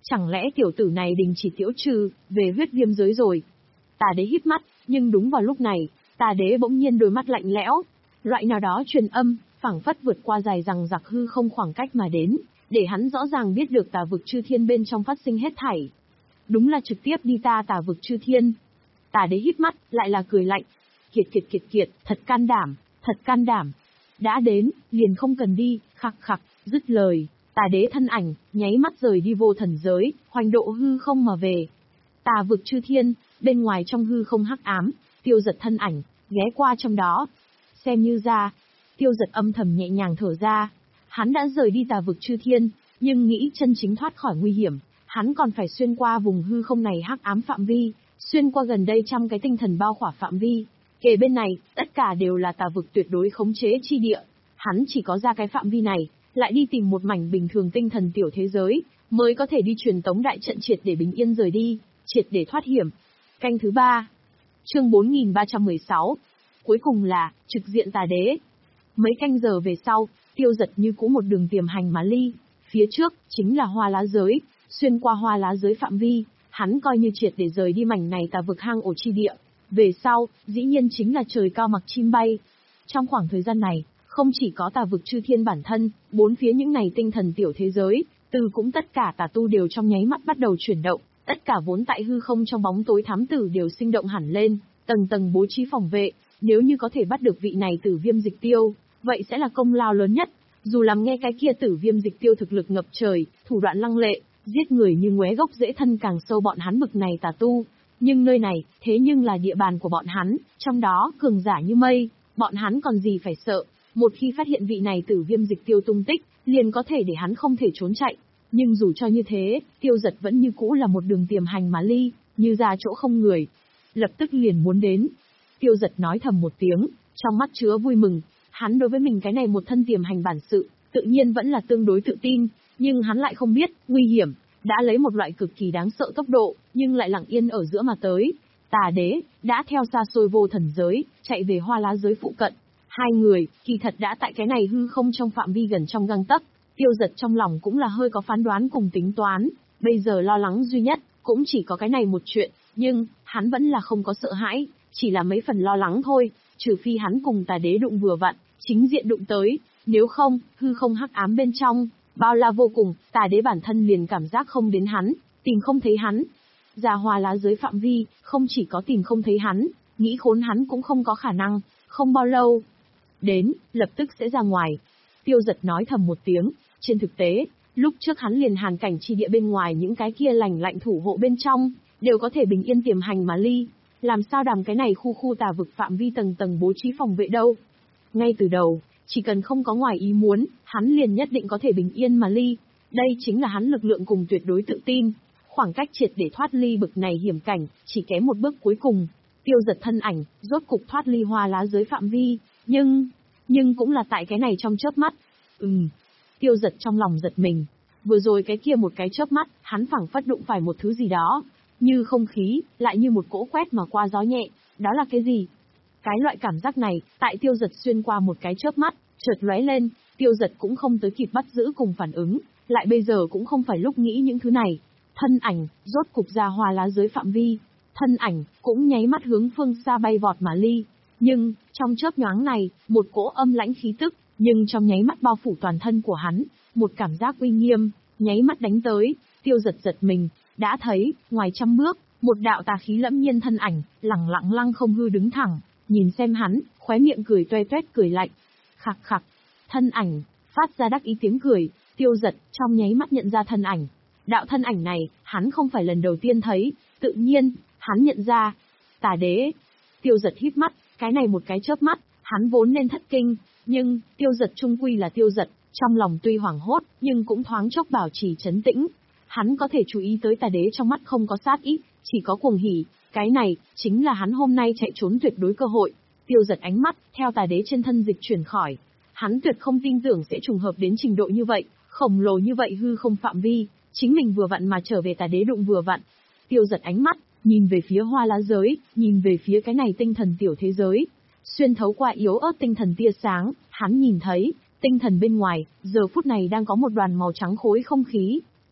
Chẳng lẽ tiểu tử này đình chỉ tiễu trừ về huyết viêm giới rồi? Tà đế híp mắt, nhưng đúng vào lúc này, tà đế bỗng nhiên đôi mắt lạnh lẽo. Loại nào đó truyền âm, phảng phất vượt qua dài rằng giặc hư không khoảng cách mà đến, để hắn rõ ràng biết được tà vực chư thiên bên trong phát sinh hết thảy. Đúng là trực tiếp đi ta tà vực chư thiên. Tà đế híp mắt, lại là cười lạnh. Kiệt kiệt kiệt kiệt, thật can đảm, thật can đảm. Đã đến, liền không cần đi, khặc khặc, dứt lời. Tà đế thân ảnh, nháy mắt rời đi vô thần giới, hoành độ hư không mà về. Tà vực chư thiên, bên ngoài trong hư không hắc ám, Tiêu Dật thân ảnh, ghé qua trong đó. Xem như ra, Tiêu Dật âm thầm nhẹ nhàng thở ra. Hắn đã rời đi tà vực chư thiên, nhưng nghĩ chân chính thoát khỏi nguy hiểm, hắn còn phải xuyên qua vùng hư không này hắc ám phạm vi, xuyên qua gần đây trăm cái tinh thần bao khỏa phạm vi. Kể bên này, tất cả đều là tà vực tuyệt đối khống chế chi địa. Hắn chỉ có ra cái phạm vi này, lại đi tìm một mảnh bình thường tinh thần tiểu thế giới, mới có thể đi truyền tống đại trận triệt để bình yên rời đi, triệt để thoát hiểm. Canh thứ ba. Chương bốn nghìn ba trăm mười sáu. Cuối cùng là, trực diện tà đế. Mấy canh giờ về sau, Tiêu Dật như cũ một đường tiềm hành mà ly. Phía trước, chính là hoa lá giới, xuyên qua hoa lá giới phạm vi, hắn coi như triệt để rời đi mảnh này tà vực hang ổ chi địa. Về sau, dĩ nhiên chính là trời cao mặc chim bay. Trong khoảng thời gian này, không chỉ có tà vực chư thiên bản thân, bốn phía những này tinh thần tiểu thế giới, từ cũng tất cả tà tu đều trong nháy mắt bắt đầu chuyển động, tất cả vốn tại hư không trong bóng tối thám tử đều sinh động hẳn lên, tầng tầng bố trí phòng vệ, nếu như có thể bắt được vị này Tử Viêm Dịch Tiêu, vậy sẽ là công lao lớn nhất. Dù làm nghe cái kia Tử Viêm Dịch Tiêu thực lực ngập trời, thủ đoạn lăng lệ, giết người như ngoé gốc rễ thân càng sâu bọn hắn bực này tà tu, nhưng nơi này, thế nhưng là địa bàn của bọn hắn, trong đó cường giả như mây, bọn hắn còn gì phải sợ. Một khi phát hiện vị này Tử Viêm Dịch Tiêu tung tích, liền có thể để hắn không thể trốn chạy. Nhưng dù cho như thế, Tiêu Dật vẫn như cũ là một đường tiềm hành mà ly, như ra chỗ không người. Lập tức liền muốn đến. Tiêu Dật nói thầm một tiếng, trong mắt chứa vui mừng. Hắn đối với mình cái này một thân tiềm hành bản sự, tự nhiên vẫn là tương đối tự tin, nhưng hắn lại không biết, nguy hiểm, đã lấy một loại cực kỳ đáng sợ tốc độ, nhưng lại lặng yên ở giữa mà tới. Tà đế, đã theo xa xôi vô thần giới, chạy về hoa lá giới phụ cận. Hai người, kỳ thật đã tại cái này hư không trong phạm vi gần trong gang tấc. Tiêu Dật trong lòng cũng là hơi có phán đoán cùng tính toán, bây giờ lo lắng duy nhất, cũng chỉ có cái này một chuyện, nhưng, hắn vẫn là không có sợ hãi, chỉ là mấy phần lo lắng thôi, trừ phi hắn cùng tà đế đụng vừa vặn, chính diện đụng tới, nếu không, hư không hắc ám bên trong, bao la vô cùng, tà đế bản thân liền cảm giác không đến hắn, tìm không thấy hắn. Ra hoa lá giới phạm vi, không chỉ có tìm không thấy hắn, nghĩ khốn hắn cũng không có khả năng, không bao lâu. Đến, lập tức sẽ ra ngoài. Tiêu Dật nói thầm một tiếng, trên thực tế, lúc trước hắn liền hàn cảnh chi địa bên ngoài những cái kia lành lạnh thủ hộ bên trong, đều có thể bình yên tiềm hành mà ly. Làm sao đàm cái này khu khu tà vực phạm vi tầng tầng bố trí phòng vệ đâu. Ngay từ đầu, chỉ cần không có ngoài ý muốn, hắn liền nhất định có thể bình yên mà ly. Đây chính là hắn lực lượng cùng tuyệt đối tự tin. Khoảng cách triệt để thoát ly bực này hiểm cảnh, chỉ kém một bước cuối cùng. Tiêu Dật thân ảnh, rốt cục thoát ly hoa lá giới phạm vi, nhưng... Nhưng cũng là tại cái này trong chớp mắt. Ừm. Tiêu Dật trong lòng giật mình. Vừa rồi cái kia một cái chớp mắt, hắn phảng phất đụng phải một thứ gì đó. Như không khí, lại như một cỗ quét mà qua gió nhẹ. Đó là cái gì? Cái loại cảm giác này, tại Tiêu Dật xuyên qua một cái chớp mắt, chợt lóe lên, Tiêu Dật cũng không tới kịp bắt giữ cùng phản ứng. Lại bây giờ cũng không phải lúc nghĩ những thứ này. Thân ảnh, rốt cục ra hoa lá giới phạm vi. Thân ảnh, cũng nháy mắt hướng phương xa bay vọt mà ly. Nhưng, trong chớp nhoáng này, một cỗ âm lãnh khí tức, nhưng trong nháy mắt bao phủ toàn thân của hắn, một cảm giác uy nghiêm, nháy mắt đánh tới, Tiêu Dật giật mình, đã thấy, ngoài trăm bước, một đạo tà khí lẫm nhiên thân ảnh, lẳng lặng lăng không hư đứng thẳng, nhìn xem hắn, khóe miệng cười toe toét cười lạnh. Khặc khặc, thân ảnh, phát ra đắc ý tiếng cười, Tiêu Dật trong nháy mắt nhận ra thân ảnh. Đạo thân ảnh này, hắn không phải lần đầu tiên thấy, tự nhiên, hắn nhận ra, tà đế. Tiêu Dật híp mắt, cái này một cái chớp mắt, hắn vốn nên thất kinh, nhưng, Tiêu Dật trung quy là Tiêu Dật, trong lòng tuy hoảng hốt, nhưng cũng thoáng chốc bảo trì trấn tĩnh. Hắn có thể chú ý tới tà đế trong mắt không có sát ý, chỉ có cuồng hỉ, cái này, chính là hắn hôm nay chạy trốn tuyệt đối cơ hội. Tiêu Dật ánh mắt, theo tà đế trên thân dịch chuyển khỏi. Hắn tuyệt không tin tưởng sẽ trùng hợp đến trình độ như vậy, khổng lồ như vậy hư không phạm vi, chính mình vừa vặn mà trở về tà đế đụng vừa vặn. Tiêu Dật ánh mắt, nhìn về phía hoa lá giới, nhìn về phía cái này tinh thần tiểu thế giới. Xuyên thấu qua yếu ớt tinh thần tia sáng, hắn nhìn thấy, tinh thần bên ngoài, giờ phút này đang có một đoàn màu trắng khối không khí.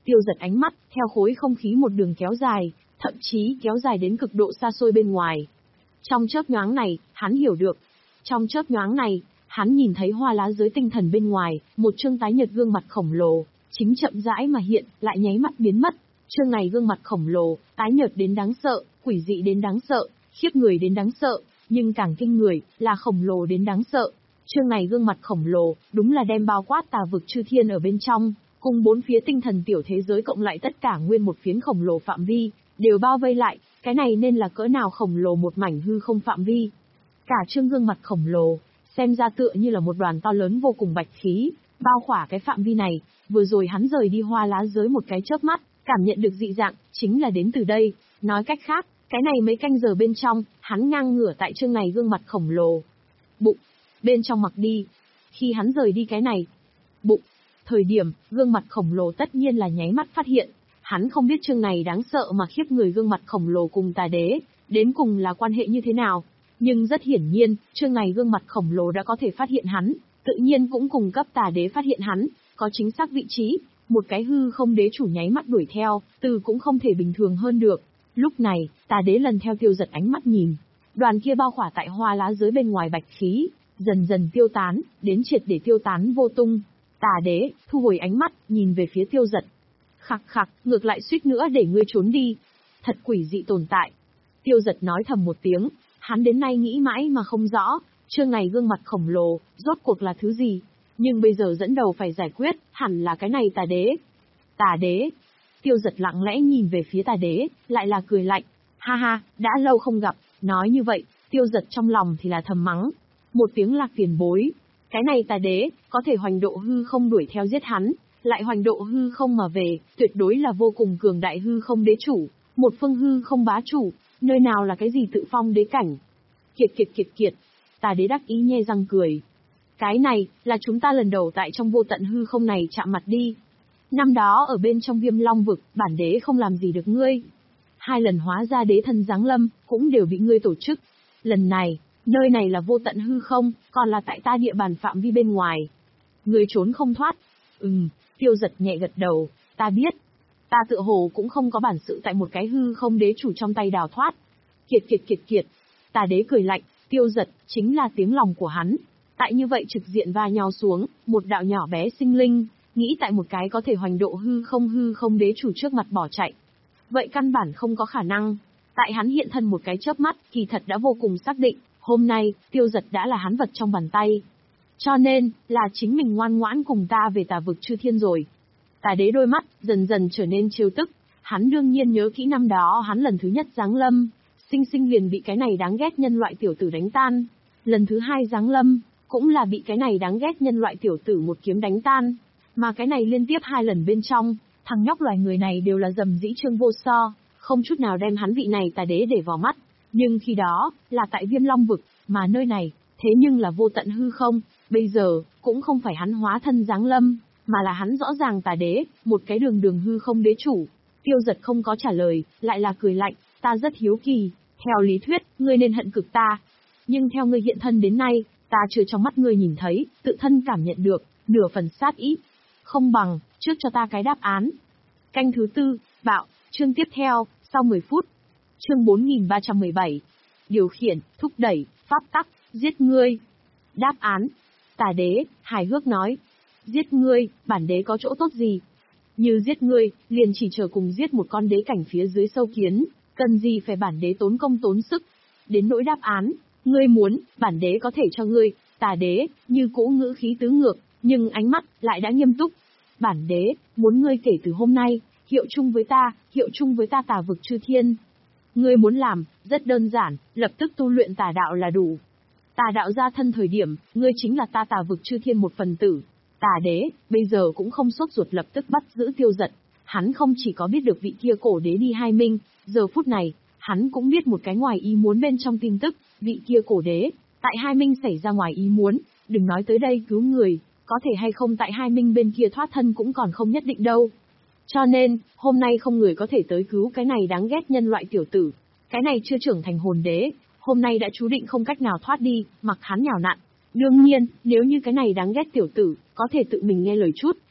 Tiêu Giật ánh mắt, theo khối không khí một đường kéo dài, thậm chí kéo dài đến cực độ xa xôi bên ngoài. Trong chớp nhoáng này, hắn hiểu được. Trong chớp nhoáng này, hắn nhìn thấy hoa lá giới tinh thần bên ngoài, một chương tái nhợt gương mặt khổng lồ, chính chậm rãi mà hiện, lại nháy mắt biến mất. Chương này gương mặt khổng lồ, tái nhợt đến đáng sợ, quỷ dị đến đáng sợ, khiếp người đến đáng sợ, nhưng càng kinh người, là khổng lồ đến đáng sợ. Chương này gương mặt khổng lồ, đúng là đem bao quát tà vực chư thiên ở bên trong, cùng bốn phía tinh thần tiểu thế giới cộng lại tất cả nguyên một phiến khổng lồ phạm vi, đều bao vây lại, cái này nên là cỡ nào khổng lồ một mảnh hư không phạm vi. Cả chương gương mặt khổng lồ, xem ra tựa như là một đoàn to lớn vô cùng bạch khí, bao khỏa cái phạm vi này, vừa rồi hắn rời đi hoa lá giới một cái chớp mắt, cảm nhận được dị dạng, chính là đến từ đây, nói cách khác, cái này mấy canh giờ bên trong, hắn ngang ngửa tại chương này gương mặt khổng lồ. Bụng, bên trong mặc đi, khi hắn rời đi cái này, bụng, thời điểm, gương mặt khổng lồ tất nhiên là nháy mắt phát hiện, hắn không biết chương này đáng sợ mà khiếp người gương mặt khổng lồ cùng tà đế, đến cùng là quan hệ như thế nào. Nhưng rất hiển nhiên, chương này gương mặt khổng lồ đã có thể phát hiện hắn, tự nhiên cũng cùng cấp tà đế phát hiện hắn, có chính xác vị trí, một cái hư không đế chủ nháy mắt đuổi theo, từ cũng không thể bình thường hơn được. Lúc này, tà đế lần theo Tiêu Giật ánh mắt nhìn, đoàn kia bao khỏa tại hoa lá giới bên ngoài bạch khí, dần dần tiêu tán, đến triệt để tiêu tán vô tung. Tà đế, thu hồi ánh mắt, nhìn về phía Tiêu Giật. Khặc khặc, ngược lại suýt nữa để ngươi trốn đi. Thật quỷ dị tồn tại. Tiêu Giật nói thầm một tiếng, hắn đến nay nghĩ mãi mà không rõ, chương này gương mặt khổng lồ, rốt cuộc là thứ gì. Nhưng bây giờ dẫn đầu phải giải quyết, hẳn là cái này tà đế. Tà đế. Tiêu Giật lặng lẽ nhìn về phía tà đế, lại là cười lạnh. Ha ha, đã lâu không gặp, nói như vậy, Tiêu Giật trong lòng thì là thầm mắng. Một tiếng lạc tiền bối. Cái này tà đế, có thể hoành độ hư không đuổi theo giết hắn, lại hoành độ hư không mà về, tuyệt đối là vô cùng cường đại hư không đế chủ, một phương hư không bá chủ, nơi nào là cái gì tự phong đế cảnh. Kiệt kiệt kiệt kiệt, tà đế đắc ý nhe răng cười. Cái này, là chúng ta lần đầu tại trong vô tận hư không này chạm mặt đi. Năm đó ở bên trong Viêm Long vực, bản đế không làm gì được ngươi. Hai lần hóa ra đế thân giáng lâm, cũng đều bị ngươi tổ chức. Lần này, nơi này là vô tận hư không, còn là tại ta địa bàn phạm vi bên ngoài. Ngươi trốn không thoát. Ừm, Tiêu Giật nhẹ gật đầu, ta biết. Ta tựa hồ cũng không có bản sự tại một cái hư không đế chủ trong tay đào thoát. Kiệt kiệt kiệt kiệt. Tà đế cười lạnh, Tiêu Giật, chính là tiếng lòng của hắn. Tại như vậy trực diện va nhau xuống, một đạo nhỏ bé sinh linh, nghĩ tại một cái có thể hoành độ hư không hư không đế chủ trước mặt bỏ chạy. Vậy căn bản không có khả năng. Tại hắn hiện thân một cái chớp mắt, kỳ thật đã vô cùng xác định, hôm nay, Tiêu Giật đã là hắn vật trong bàn tay. Cho nên, là chính mình ngoan ngoãn cùng ta về tà vực chư thiên rồi. Tà đế đôi mắt, dần dần trở nên trêu tức, hắn đương nhiên nhớ kỹ năm đó hắn lần thứ nhất giáng lâm, sinh sinh liền bị cái này đáng ghét nhân loại tiểu tử đánh tan. Lần thứ hai giáng lâm, cũng là bị cái này đáng ghét nhân loại tiểu tử một kiếm đánh tan. Mà cái này liên tiếp hai lần bên trong, thằng nhóc loài người này đều là dầm dĩ trương vô so, không chút nào đem hắn vị này tà đế để vào mắt. Nhưng khi đó, là tại Viêm Long vực, mà nơi này, thế nhưng là vô tận hư không, bây giờ, cũng không phải hắn hóa thân giáng lâm, mà là hắn rõ ràng tà đế, một cái đường đường hư không đế chủ. Tiêu Giật không có trả lời, lại là cười lạnh, ta rất hiếu kỳ, theo lý thuyết, ngươi nên hận cực ta. Nhưng theo ngươi hiện thân đến nay, ta chưa trong mắt ngươi nhìn thấy, tự thân cảm nhận được, nửa phần sát ý. Không bằng, trước cho ta cái đáp án. Canh thứ tư, bạo, chương tiếp theo, sau mười phút. Chương bốn nghìn ba trăm mười bảy. Điều khiển, thúc đẩy, pháp tắc, giết ngươi. Đáp án. Tà đế, hài hước nói. Giết ngươi, bản đế có chỗ tốt gì? Như giết ngươi, liền chỉ chờ cùng giết một con đế cảnh phía dưới sâu kiến, cần gì phải bản đế tốn công tốn sức. Đến nỗi đáp án, ngươi muốn, bản đế có thể cho ngươi. Tà đế, như cũ ngữ khí tứ ngược, nhưng ánh mắt, lại đã nghiêm túc. Bản đế, muốn ngươi kể từ hôm nay, hiệu chung với ta, hiệu chung với ta tà vực chư thiên. Ngươi muốn làm, rất đơn giản, lập tức tu luyện tà đạo là đủ. Tà đạo ra thân thời điểm, ngươi chính là ta tà vực chư thiên một phần tử. Tà đế, bây giờ cũng không sốt ruột lập tức bắt giữ Tiêu Giật. Hắn không chỉ có biết được vị kia cổ đế đi hai minh, giờ phút này, hắn cũng biết một cái ngoài ý muốn bên trong tin tức, vị kia cổ đế, tại hai minh xảy ra ngoài ý muốn, đừng nói tới đây cứu người, có thể hay không tại hai minh bên kia thoát thân cũng còn không nhất định đâu. Cho nên, hôm nay không người có thể tới cứu cái này đáng ghét nhân loại tiểu tử. Cái này chưa trưởng thành hồn đế, hôm nay đã chú định không cách nào thoát đi, mặc hắn nhào nặn. Đương nhiên, nếu như cái này đáng ghét tiểu tử, có thể tự mình nghe lời chút,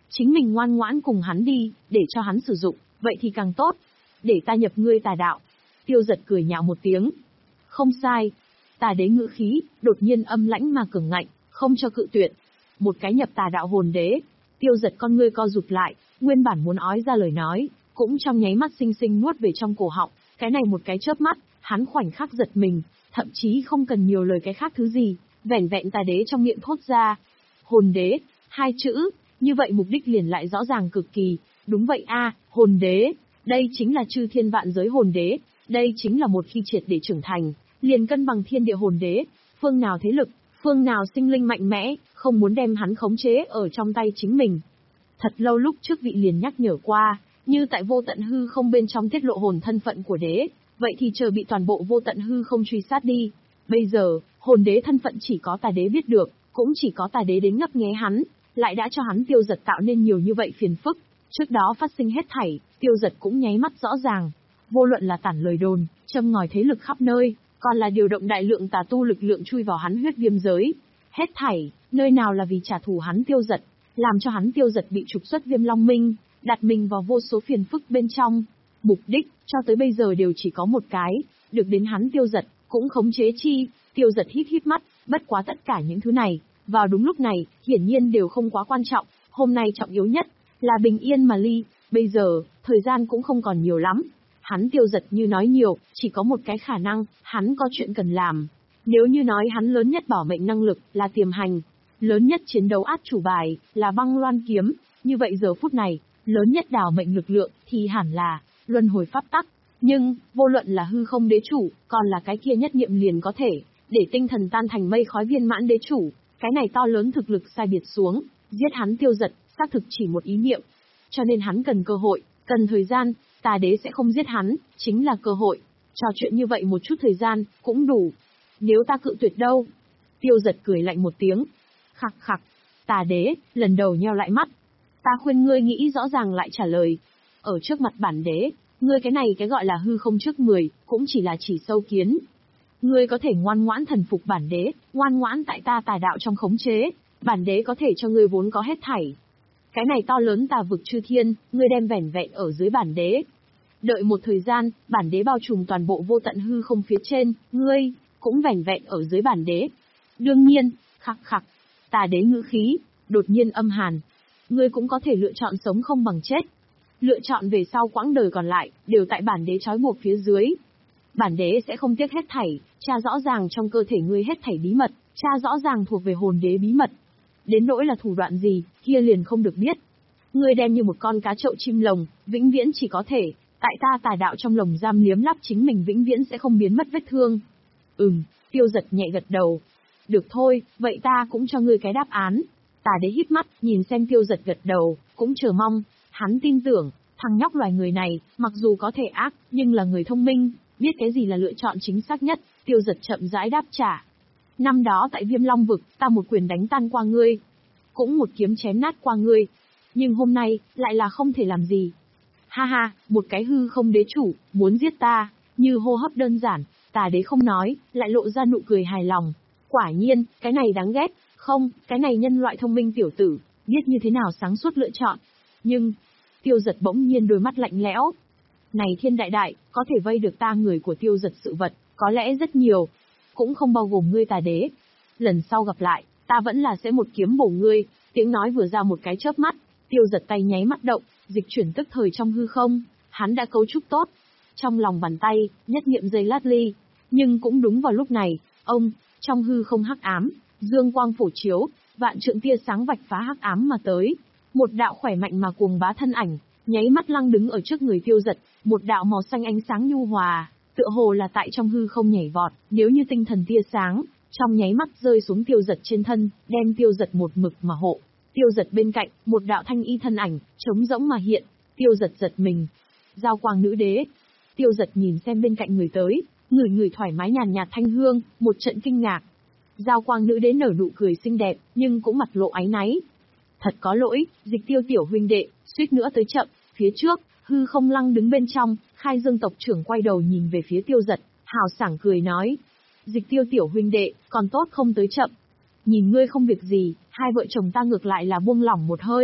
chính mình ngoan ngoãn cùng hắn đi, để cho hắn sử dụng, vậy thì càng tốt. Để ta nhập ngươi tà đạo. Tiêu Giật cười nhạo một tiếng. Không sai. Tà đế ngữ khí, đột nhiên âm lãnh mà cường ngạnh, không cho cự tuyệt. Một cái nhập tà đạo hồn đế. Tiêu Giật con ngươi co rụt lại, nguyên bản muốn ói ra lời nói, cũng trong nháy mắt sinh sinh nuốt về trong cổ họng. Cái này một cái chớp mắt, hắn khoảnh khắc giật mình, thậm chí không cần nhiều lời cái khác thứ gì, vẻn vẹn tà đế trong miệng thốt ra. Hồn đế, hai chữ, như vậy mục đích liền lại rõ ràng cực kỳ. Đúng vậy a, hồn đế, đây chính là chư thiên vạn giới hồn đế, đây chính là một khi triệt để trưởng thành, liền cân bằng thiên địa hồn đế, phương nào thế lực, phương nào sinh linh mạnh mẽ, không muốn đem hắn khống chế ở trong tay chính mình. Thật lâu lúc trước vị liền nhắc nhở qua, như tại vô tận hư không bên trong tiết lộ hồn thân phận của đế, vậy thì chờ bị toàn bộ vô tận hư không truy sát đi. Bây giờ, hồn đế thân phận chỉ có tà đế biết được, cũng chỉ có tà đế đến ngấp nghé hắn, lại đã cho hắn Tiêu Giật tạo nên nhiều như vậy phiền phức. Trước đó phát sinh hết thảy, Tiêu Giật cũng nháy mắt rõ ràng. Vô luận là tản lời đồn, châm ngòi thế lực khắp nơi, còn là điều động đại lượng tà tu lực lượng chui vào hắn huyết viêm giới. Hết thảy, nơi nào là vì trả thù hắn Tiêu Giật, làm cho hắn Tiêu Giật bị trục xuất Viêm Long Minh, đặt mình vào vô số phiền phức bên trong. Mục đích, cho tới bây giờ đều chỉ có một cái, được đến hắn Tiêu Giật, cũng khống chế chi. Tiêu Giật híp híp mắt, bất quá tất cả những thứ này, vào đúng lúc này, hiển nhiên đều không quá quan trọng. Hôm nay trọng yếu nhất là bình yên mà ly. Bây giờ, thời gian cũng không còn nhiều lắm. Hắn Tiêu Giật như nói nhiều, chỉ có một cái khả năng, hắn có chuyện cần làm. Nếu như nói hắn lớn nhất bảo mệnh năng lực là tiềm hành, lớn nhất chiến đấu át chủ bài là băng loan kiếm, như vậy giờ phút này, lớn nhất đảo mệnh lực lượng thì hẳn là luân hồi pháp tắc. Nhưng, vô luận là hư không đế chủ, còn là cái kia nhất niệm liền có thể để tinh thần tan thành mây khói viên mãn đế chủ, cái này to lớn thực lực sai biệt xuống, giết hắn Tiêu Giật, xác thực chỉ một ý niệm. Cho nên hắn cần cơ hội, cần thời gian, tà đế sẽ không giết hắn, chính là cơ hội. Trò chuyện như vậy một chút thời gian, cũng đủ. Nếu ta cự tuyệt đâu? Tiêu Giật cười lạnh một tiếng. Khặc khặc, tà đế, lần đầu nheo lại mắt. Ta khuyên ngươi nghĩ rõ ràng lại trả lời. Ở trước mặt bản đế, ngươi cái này cái gọi là hư không trước mười, cũng chỉ là chỉ sâu kiến. Ngươi có thể ngoan ngoãn thần phục bản đế, ngoan ngoãn tại ta tà đạo trong khống chế, bản đế có thể cho ngươi vốn có hết thảy. Cái này to lớn tà vực chư thiên, ngươi đem vẻn vẹn ở dưới bản đế. Đợi một thời gian, bản đế bao trùm toàn bộ vô tận hư không phía trên, ngươi cũng vẻn vẹn ở dưới bản đế. Đương nhiên, khặc khặc, tà đế ngữ khí đột nhiên âm hàn. Ngươi cũng có thể lựa chọn sống không bằng chết. Lựa chọn về sau quãng đời còn lại, đều tại bản đế trói buộc phía dưới. Bản đế sẽ không tiếc hết thảy, tra rõ ràng trong cơ thể ngươi hết thảy bí mật, tra rõ ràng thuộc về hồn đế bí mật. Đến nỗi là thủ đoạn gì, kia liền không được biết. Ngươi đem như một con cá trậu chim lồng, vĩnh viễn chỉ có thể, tại ta tà đạo trong lồng giam liếm lắp chính mình vĩnh viễn sẽ không biến mất vết thương. Ừm, Tiêu Giật nhẹ gật đầu. Được thôi, vậy ta cũng cho ngươi cái đáp án. Tà đế híp mắt, nhìn xem Tiêu Giật gật đầu, cũng chờ mong. Hắn tin tưởng, thằng nhóc loài người này, mặc dù có thể ác, nhưng là người thông minh, biết cái gì là lựa chọn chính xác nhất. Tiêu Giật chậm rãi đáp trả. Năm đó tại Viêm Long Vực, ta một quyền đánh tan qua ngươi, cũng một kiếm chém nát qua ngươi. Nhưng hôm nay, lại là không thể làm gì. Ha ha, một cái hư không đế chủ, muốn giết ta, như hô hấp đơn giản. Tà đế không nói, lại lộ ra nụ cười hài lòng. Quả nhiên, cái này đáng ghét, không, cái này nhân loại thông minh tiểu tử, biết như thế nào sáng suốt lựa chọn. Nhưng, Tiêu Giật bỗng nhiên đôi mắt lạnh lẽo. Này thiên đại đại, có thể vây được ta người của Tiêu Giật sự vật, có lẽ rất nhiều, cũng không bao gồm ngươi tà đế. Lần sau gặp lại, ta vẫn là sẽ một kiếm bổ ngươi. Tiếng nói vừa ra một cái chớp mắt, Tiêu Giật tay nháy mắt động, dịch chuyển tức thời trong hư không, hắn đã cấu trúc tốt. Trong lòng bàn tay, nhất niệm dây lát ly. Nhưng cũng đúng vào lúc này, ông, trong hư không hắc ám, dương quang phổ chiếu, vạn trượng tia sáng vạch phá hắc ám mà tới. Một đạo khỏe mạnh mà cuồng bá thân ảnh, nháy mắt lăng đứng ở trước người Tiêu Giật, một đạo màu xanh ánh sáng nhu hòa, tựa hồ là tại trong hư không nhảy vọt, nếu như tinh thần tia sáng, trong nháy mắt rơi xuống Tiêu Giật trên thân, đem Tiêu Giật một mực mà hộ. Tiêu Giật bên cạnh, một đạo thanh y thân ảnh, trống rỗng mà hiện. Tiêu Giật giật mình. Giao quang nữ đế. Tiêu Giật nhìn xem bên cạnh người tới, người người thoải mái nhàn nhạt thanh hương, một trận kinh ngạc. Giao quang nữ đế nở nụ cười xinh đẹp, nhưng cũng mặt lộ áy náy. Thật có lỗi, Dịch Tiêu tiểu huynh đệ, suýt nữa tới chậm. Phía trước, hư không lăng đứng bên trong, Khai Dương tộc trưởng quay đầu nhìn về phía Tiêu Giật, hào sảng cười nói. Dịch Tiêu tiểu huynh đệ, còn tốt không tới chậm. Nhìn ngươi không việc gì, hai vợ chồng ta ngược lại là buông lỏng một hơi.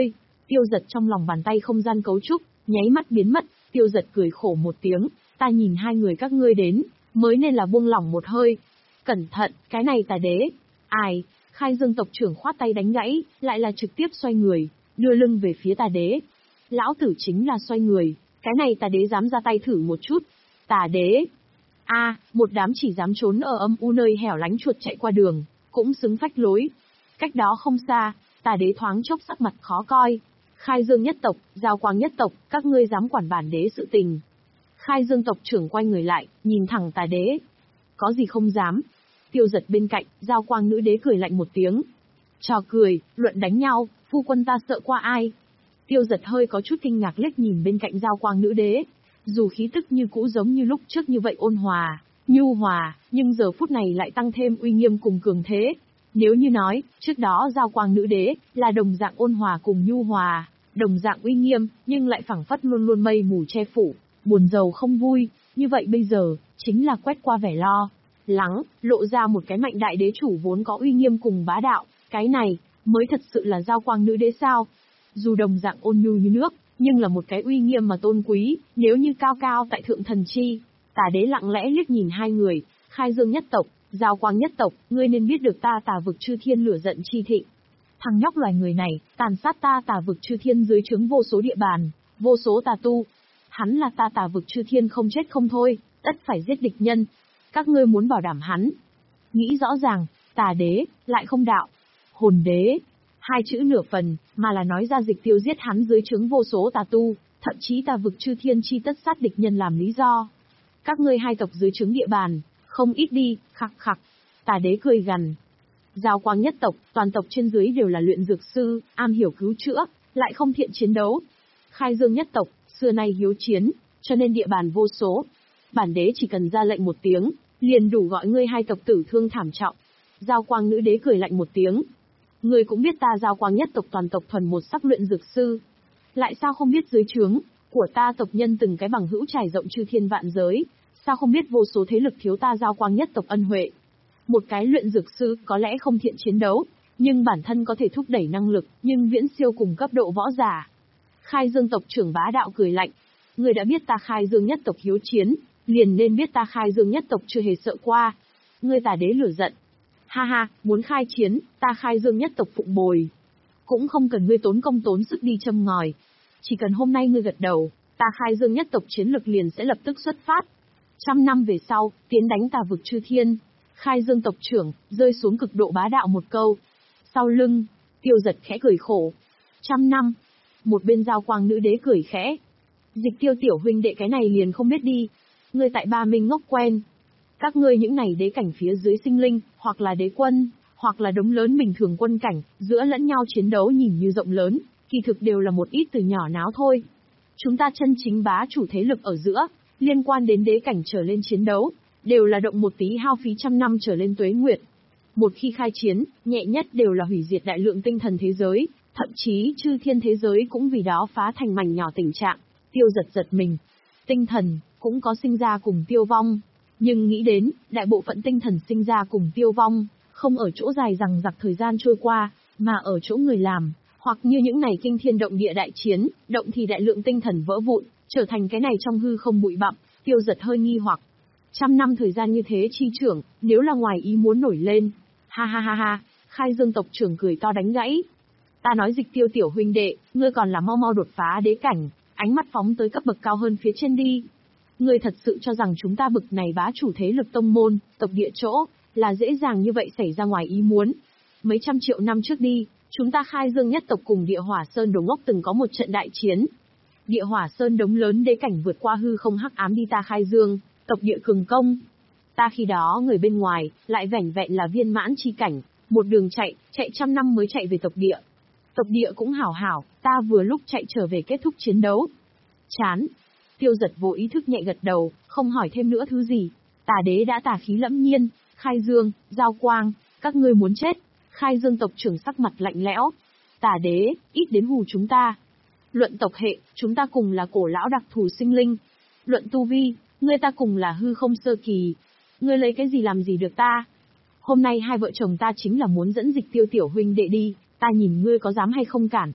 Tiêu Giật trong lòng bàn tay không gian cấu trúc, nháy mắt biến mất, Tiêu Giật cười khổ một tiếng, ta nhìn hai người các ngươi đến, mới nên là buông lỏng một hơi. Cẩn thận, cái này Tà Đế. Ai, Khai Dương tộc trưởng khoát tay đánh gãy, lại là trực tiếp xoay người, đưa lưng về phía Tà Đế. Lão tử chính là xoay người, cái này Tà Đế dám ra tay thử một chút. Tà Đế. A, một đám chỉ dám trốn ở âm u nơi hẻo lánh chuột chạy qua đường, cũng xứng phách lối. Cách đó không xa, Tà Đế thoáng chốc sắc mặt khó coi. Khai Dương nhất tộc, Giao Quang nhất tộc, các ngươi dám quản bản đế sự tình. Khai Dương tộc trưởng quay người lại, nhìn thẳng Tà Đế. Có gì không dám. Tiêu Giật bên cạnh, Giao Quang nữ đế cười lạnh một tiếng. Trò cười, luận đánh nhau, phu quân ta sợ qua ai. Tiêu Giật hơi có chút kinh ngạc liếc nhìn bên cạnh Giao Quang nữ đế. Dù khí tức như cũ giống như lúc trước như vậy ôn hòa, nhu hòa, nhưng giờ phút này lại tăng thêm uy nghiêm cùng cường thế. Nếu như nói, trước đó Giao Quang nữ đế là đồng dạng ôn hòa cùng nhu hòa, đồng dạng uy nghiêm, nhưng lại phảng phất luôn luôn mây mù che phủ, buồn rầu không vui, như vậy bây giờ, chính là quét qua vẻ lo lắng, lộ ra một cái mạnh đại đế chủ vốn có uy nghiêm cùng bá đạo, cái này, mới thật sự là Giao Quang nữ đế sao. Dù đồng dạng ôn nhu như nước, nhưng là một cái uy nghiêm mà tôn quý, nếu như cao cao tại thượng thần chi. Tà Đế lặng lẽ liếc nhìn hai người, Khai Dương nhất tộc, Giao Quang nhất tộc, ngươi nên biết được ta Tà vực chư thiên lửa giận chi thịnh. Thằng nhóc loài người này, tàn sát ta Tà vực chư thiên dưới trướng vô số địa bàn, vô số tà tu. Hắn là ta Tà vực chư thiên không chết không thôi, tất phải giết địch nhân. Các ngươi muốn bảo đảm hắn. Nghĩ rõ ràng, Tà Đế, lại không đạo. Hồn đế. Hai chữ nửa phần, mà là nói ra dịch tiêu giết hắn dưới trướng vô số tà tu, thậm chí Tà vực chư thiên chi tất sát địch nhân làm lý do. Các ngươi hai tộc dưới trướng địa bàn, không ít đi, khặc khặc. Tà Đế cười gằn. Giao Quang nhất tộc, toàn tộc trên dưới đều là luyện dược sư, am hiểu cứu chữa, lại không thiện chiến đấu. Khai Dương nhất tộc, xưa nay hiếu chiến, cho nên địa bàn vô số. Bản đế chỉ cần ra lệnh một tiếng, liền đủ gọi ngươi hai tộc tử thương thảm trọng. Giao Quang nữ đế cười lạnh một tiếng. Ngươi cũng biết ta Giao Quang nhất tộc toàn tộc thuần một sắc luyện dược sư. Lại sao không biết dưới trướng của ta tộc nhân từng cái bằng hữu trải rộng chư thiên vạn giới, sao không biết vô số thế lực thiếu ta Giao Quang nhất tộc ân huệ. Một cái luyện dược sư có lẽ không thiện chiến đấu, nhưng bản thân có thể thúc đẩy năng lực, nhưng viễn siêu cùng cấp độ võ giả. Khai Dương tộc trưởng bá đạo cười lạnh. Ngươi đã biết ta Khai Dương nhất tộc hiếu chiến, liền nên biết ta Khai Dương nhất tộc chưa hề sợ qua. Ngươi Tà Đế lửa giận. Ha ha, muốn khai chiến, ta Khai Dương nhất tộc phụng bồi. Cũng không cần ngươi tốn công tốn sức đi châm ngòi. Chỉ cần hôm nay ngươi gật đầu, ta Khai Dương nhất tộc chiến lực liền sẽ lập tức xuất phát. Trăm năm về sau, tiến đánh Tà vực chư thiên. Khai Dương tộc trưởng, rơi xuống cực độ bá đạo một câu. Sau lưng, Tiêu Giật khẽ cười khổ. Trăm năm. Một bên Giao Quang nữ đế cười khẽ. Dịch Tiêu tiểu huynh đệ cái này liền không biết đi. Ngươi tại Ba Minh ngốc quen. Các ngươi những này đế cảnh phía dưới sinh linh, hoặc là đế quân, hoặc là đống lớn bình thường quân cảnh, giữa lẫn nhau chiến đấu nhìn như rộng lớn, kỳ thực đều là một ít từ nhỏ náo thôi. Chúng ta chân chính bá chủ thế lực ở giữa, liên quan đến đế cảnh trở lên chiến đấu, đều là động một tí hao phí trăm năm trở lên tuế nguyệt. Một khi khai chiến, nhẹ nhất đều là hủy diệt đại lượng tinh thần thế giới, thậm chí chư thiên thế giới cũng vì đó phá thành mảnh nhỏ tình trạng. Tiêu Giật giật mình. Tinh thần, cũng có sinh ra cùng tiêu vong. Nhưng nghĩ đến, đại bộ phận tinh thần sinh ra cùng tiêu vong, không ở chỗ dài rằng giặc thời gian trôi qua, mà ở chỗ người làm, hoặc như những này kinh thiên động địa đại chiến, động thì đại lượng tinh thần vỡ vụn, trở thành cái này trong hư không bụi bặm. Tiêu Giật hơi nghi hoặc. Trăm năm thời gian như thế chi trưởng, nếu là ngoài ý muốn nổi lên. Ha ha ha ha, Khai Dương tộc trưởng cười to đánh gãy. Ta nói Dịch Tiêu tiểu huynh đệ, ngươi còn là mau mau đột phá đế cảnh, ánh mắt phóng tới cấp bậc cao hơn phía trên đi. Ngươi thật sự cho rằng chúng ta bực này bá chủ thế lực tông môn, tộc địa chỗ, là dễ dàng như vậy xảy ra ngoài ý muốn. Mấy trăm triệu năm trước đi, chúng ta Khai Dương nhất tộc cùng Địa Hỏa Sơn Đồng Ngốc từng có một trận đại chiến. Địa Hỏa Sơn Đống lớn đế cảnh vượt qua hư không hắc ám đi ta Khai Dương, tộc địa cường công. Ta khi đó người bên ngoài, lại vẻn vẹn là viên mãn chi cảnh, một đường chạy, chạy trăm năm mới chạy về tộc địa. Tộc địa cũng hảo hảo, ta vừa lúc chạy trở về kết thúc chiến đấu. Chán. Tiêu Giật vô ý thức nhẹ gật đầu, không hỏi thêm nữa thứ gì. Tà Đế đã tà khí lẫm nhiên, Khai Dương, Giao Quang, các ngươi muốn chết. Khai Dương tộc trưởng sắc mặt lạnh lẽo. Tà Đế, ít đến hù chúng ta. Luận tộc hệ, chúng ta cùng là cổ lão đặc thù sinh linh. Luận tu vi, ngươi ta cùng là hư không sơ kỳ. Ngươi lấy cái gì làm gì được ta? Hôm nay hai vợ chồng ta chính là muốn dẫn Dịch Tiêu tiểu huynh đệ đi, ta nhìn ngươi có dám hay không cản.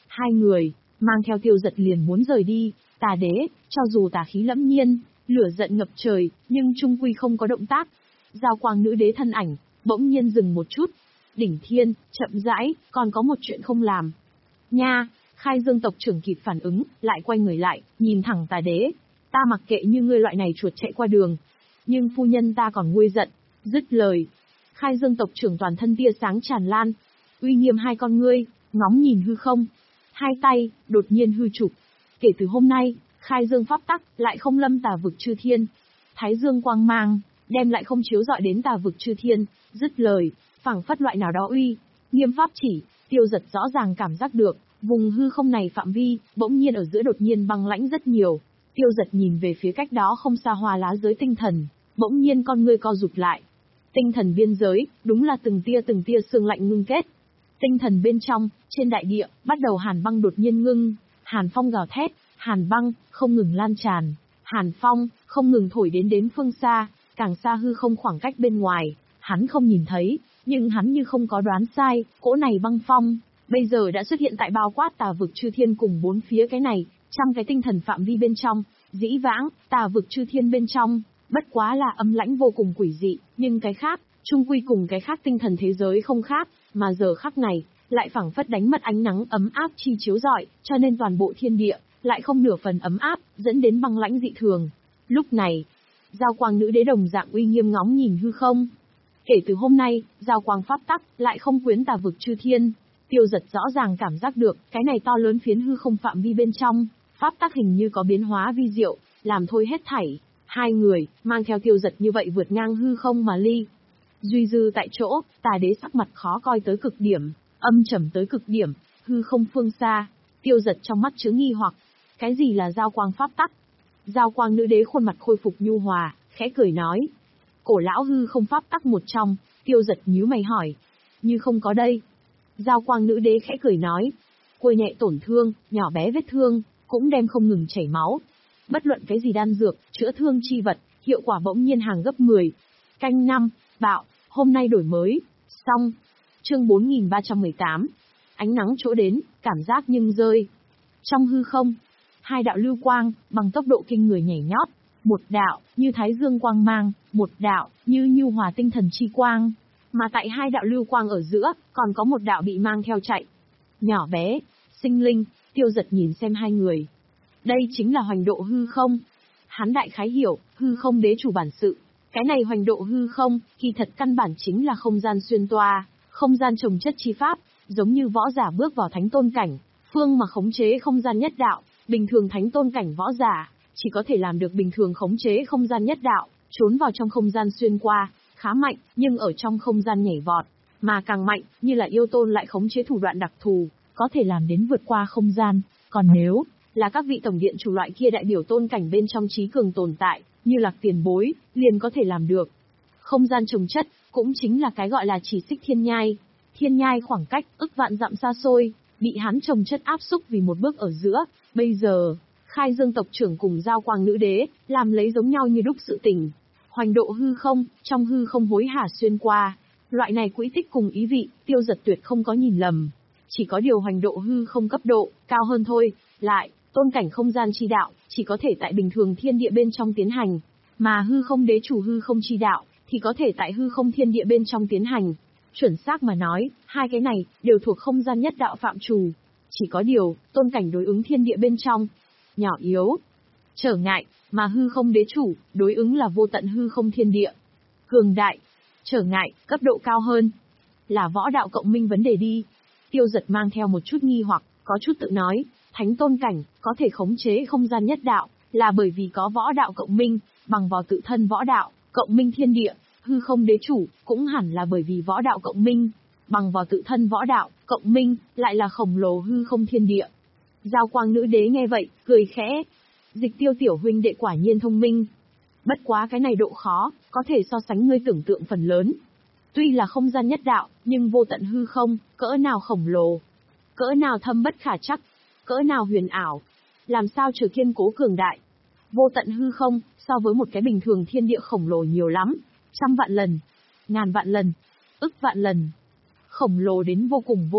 Hai người, mang theo Tiêu Giật liền muốn rời đi, Tà Đế, cho dù tà khí lẫm nhiên, lửa giận ngập trời, nhưng trung quy không có động tác. Giao Quang Nữ Đế thân ảnh, bỗng nhiên dừng một chút. Đỉnh Thiên, chậm rãi, còn có một chuyện không làm. Nha, Khai Dương tộc trưởng kịp phản ứng, lại quay người lại, nhìn thẳng Tà Đế. Ta mặc kệ như ngươi loại này chuột chạy qua đường. Nhưng phu nhân ta còn nguôi giận. Dứt lời. Khai Dương tộc trưởng toàn thân tia sáng tràn lan. Uy nghiêm hai con ngươi, ngóng nhìn hư không. Hai tay, đột nhiên hư trục. Kể từ hôm nay, Khai Dương pháp tắc, lại không lâm tà vực chư thiên. Thái Dương quang mang, đem lại không chiếu dọi đến tà vực chư thiên. Dứt lời, phảng phất loại nào đó uy. Nghiêm pháp chỉ, Tiêu Giật rõ ràng cảm giác được, vùng hư không này phạm vi, bỗng nhiên ở giữa đột nhiên băng lãnh rất nhiều. Tiêu Giật nhìn về phía cách đó không xa hoa lá giới tinh thần, bỗng nhiên con ngươi co rụt lại. Tinh thần biên giới, đúng là từng tia từng tia sương lạnh ngưng kết. Tinh thần bên trong, trên đại địa, bắt đầu hàn băng đột nhiên ngưng, hàn phong gào thét, hàn băng, không ngừng lan tràn, hàn phong, không ngừng thổi đến đến phương xa, càng xa hư không khoảng cách bên ngoài, hắn không nhìn thấy, nhưng hắn như không có đoán sai, cỗ này băng phong, bây giờ đã xuất hiện tại bao quát tà vực chư thiên cùng bốn phía cái này, trăm cái tinh thần phạm vi bên trong, dĩ vãng, tà vực chư thiên bên trong, bất quá là âm lãnh vô cùng quỷ dị, nhưng cái khác, chung quy cùng cái khác tinh thần thế giới không khác, mà giờ khắc này, lại phảng phất đánh mất ánh nắng ấm áp chi chiếu rọi, cho nên toàn bộ thiên địa, lại không nửa phần ấm áp, dẫn đến băng lãnh dị thường. Lúc này, Giao Quang Nữ Đế đồng dạng uy nghiêm ngóng nhìn hư không. Kể từ hôm nay, Giao Quang pháp tắc, lại không quyến tà vực chư thiên. Tiêu Giật rõ ràng cảm giác được, cái này to lớn phiến hư không phạm vi bên trong, pháp tắc hình như có biến hóa vi diệu, làm thôi hết thảy. Hai người, mang theo Tiêu Giật như vậy vượt ngang hư không mà ly. Duy dư tại chỗ, Tà Đế sắc mặt khó coi tới cực điểm, âm trầm tới cực điểm, hư không phương xa. Tiêu Giật trong mắt chứa nghi hoặc, cái gì là Giao Quang pháp tắc? Giao Quang Nữ Đế khuôn mặt khôi phục nhu hòa, khẽ cười nói. Cổ lão hư không pháp tắc một trong, Tiêu Giật nhíu mày hỏi. Như không có đây. Giao Quang Nữ Đế khẽ cười nói. Côi nhẹ tổn thương, nhỏ bé vết thương, cũng đem không ngừng chảy máu. Bất luận cái gì đan dược, chữa thương chi vật, hiệu quả bỗng nhiên hàng gấp mười. Canh năm, bạo, hôm nay đổi mới. Xong. Chương bốn nghìn ba trăm mười tám. Ánh nắng chỗ đến, cảm giác nhưng rơi. Trong hư không, hai đạo lưu quang, bằng tốc độ kinh người nhảy nhót. Một đạo, như thái dương quang mang, một đạo, như nhu hòa tinh thần chi quang. Mà tại hai đạo lưu quang ở giữa, còn có một đạo bị mang theo chạy. Nhỏ bé, sinh linh, Tiêu Giật nhìn xem hai người. Đây chính là hoành độ hư không. Hắn đại khái hiểu, hư không đế chủ bản sự. Cái này hoành độ hư không, kỳ thật căn bản chính là không gian xuyên toa, không gian trồng chất chi pháp, giống như võ giả bước vào thánh tôn cảnh, phương mà khống chế không gian nhất đạo, bình thường thánh tôn cảnh võ giả, chỉ có thể làm được bình thường khống chế không gian nhất đạo, trốn vào trong không gian xuyên qua, khá mạnh, nhưng ở trong không gian nhảy vọt, mà càng mạnh, như là yêu tôn lại khống chế thủ đoạn đặc thù, có thể làm đến vượt qua không gian, còn nếu là các vị tổng điện chủ loại kia đại biểu tôn cảnh bên trong trí cường tồn tại, như Lạc Tiền Bối, liền có thể làm được. Không gian trồng chất, cũng chính là cái gọi là chỉ xích thiên nhai. Thiên nhai khoảng cách ức vạn dặm xa xôi, bị hắn trồng chất áp xúc vì một bước ở giữa. Bây giờ, Khai Dương tộc trưởng cùng Giao Quang Nữ Đế, làm lấy giống nhau như đúc sự tình. Hoành độ hư không, trong hư không hối hả xuyên qua. Loại này quỹ tích cùng ý vị, Tiêu Giật tuyệt không có nhìn lầm. Chỉ có điều hoành độ hư không cấp độ, cao hơn thôi. Lại, tôn cảnh không gian chi đạo, chỉ có thể tại bình thường thiên địa bên trong tiến hành. Mà hư không đế chủ hư không chi đạo, thì có thể tại hư không thiên địa bên trong tiến hành. Chuẩn xác mà nói, hai cái này, đều thuộc không gian nhất đạo phạm trù. Chỉ có điều, tôn cảnh đối ứng thiên địa bên trong. Nhỏ yếu. Trở ngại, mà hư không đế chủ, đối ứng là vô tận hư không thiên địa. Cường đại. Trở ngại, cấp độ cao hơn. Là võ đạo cộng minh vấn đề đi. Tiêu Giật mang theo một chút nghi hoặc, có chút tự nói. Thánh tôn cảnh, có thể khống chế không gian nhất đạo, là bởi vì có võ đạo cộng minh, bằng vào tự thân võ đạo, cộng minh thiên địa, hư không đế chủ, cũng hẳn là bởi vì võ đạo cộng minh, bằng vào tự thân võ đạo, cộng minh, lại là khổng lồ hư không thiên địa. Giao Quang Nữ Đế nghe vậy, cười khẽ. Dịch Tiêu tiểu huynh đệ quả nhiên thông minh. Bất quá cái này độ khó, có thể so sánh ngươi tưởng tượng phần lớn. Tuy là không gian nhất đạo, nhưng vô tận hư không, cỡ nào khổng lồ, cỡ nào thâm bất khả trắc, cỡ nào huyền ảo, làm sao trở kiên cố cường đại. Vô tận hư không, so với một cái bình thường thiên địa khổng lồ nhiều lắm, trăm vạn lần, ngàn vạn lần, ức vạn lần. Khổng lồ đến vô cùng vô tận,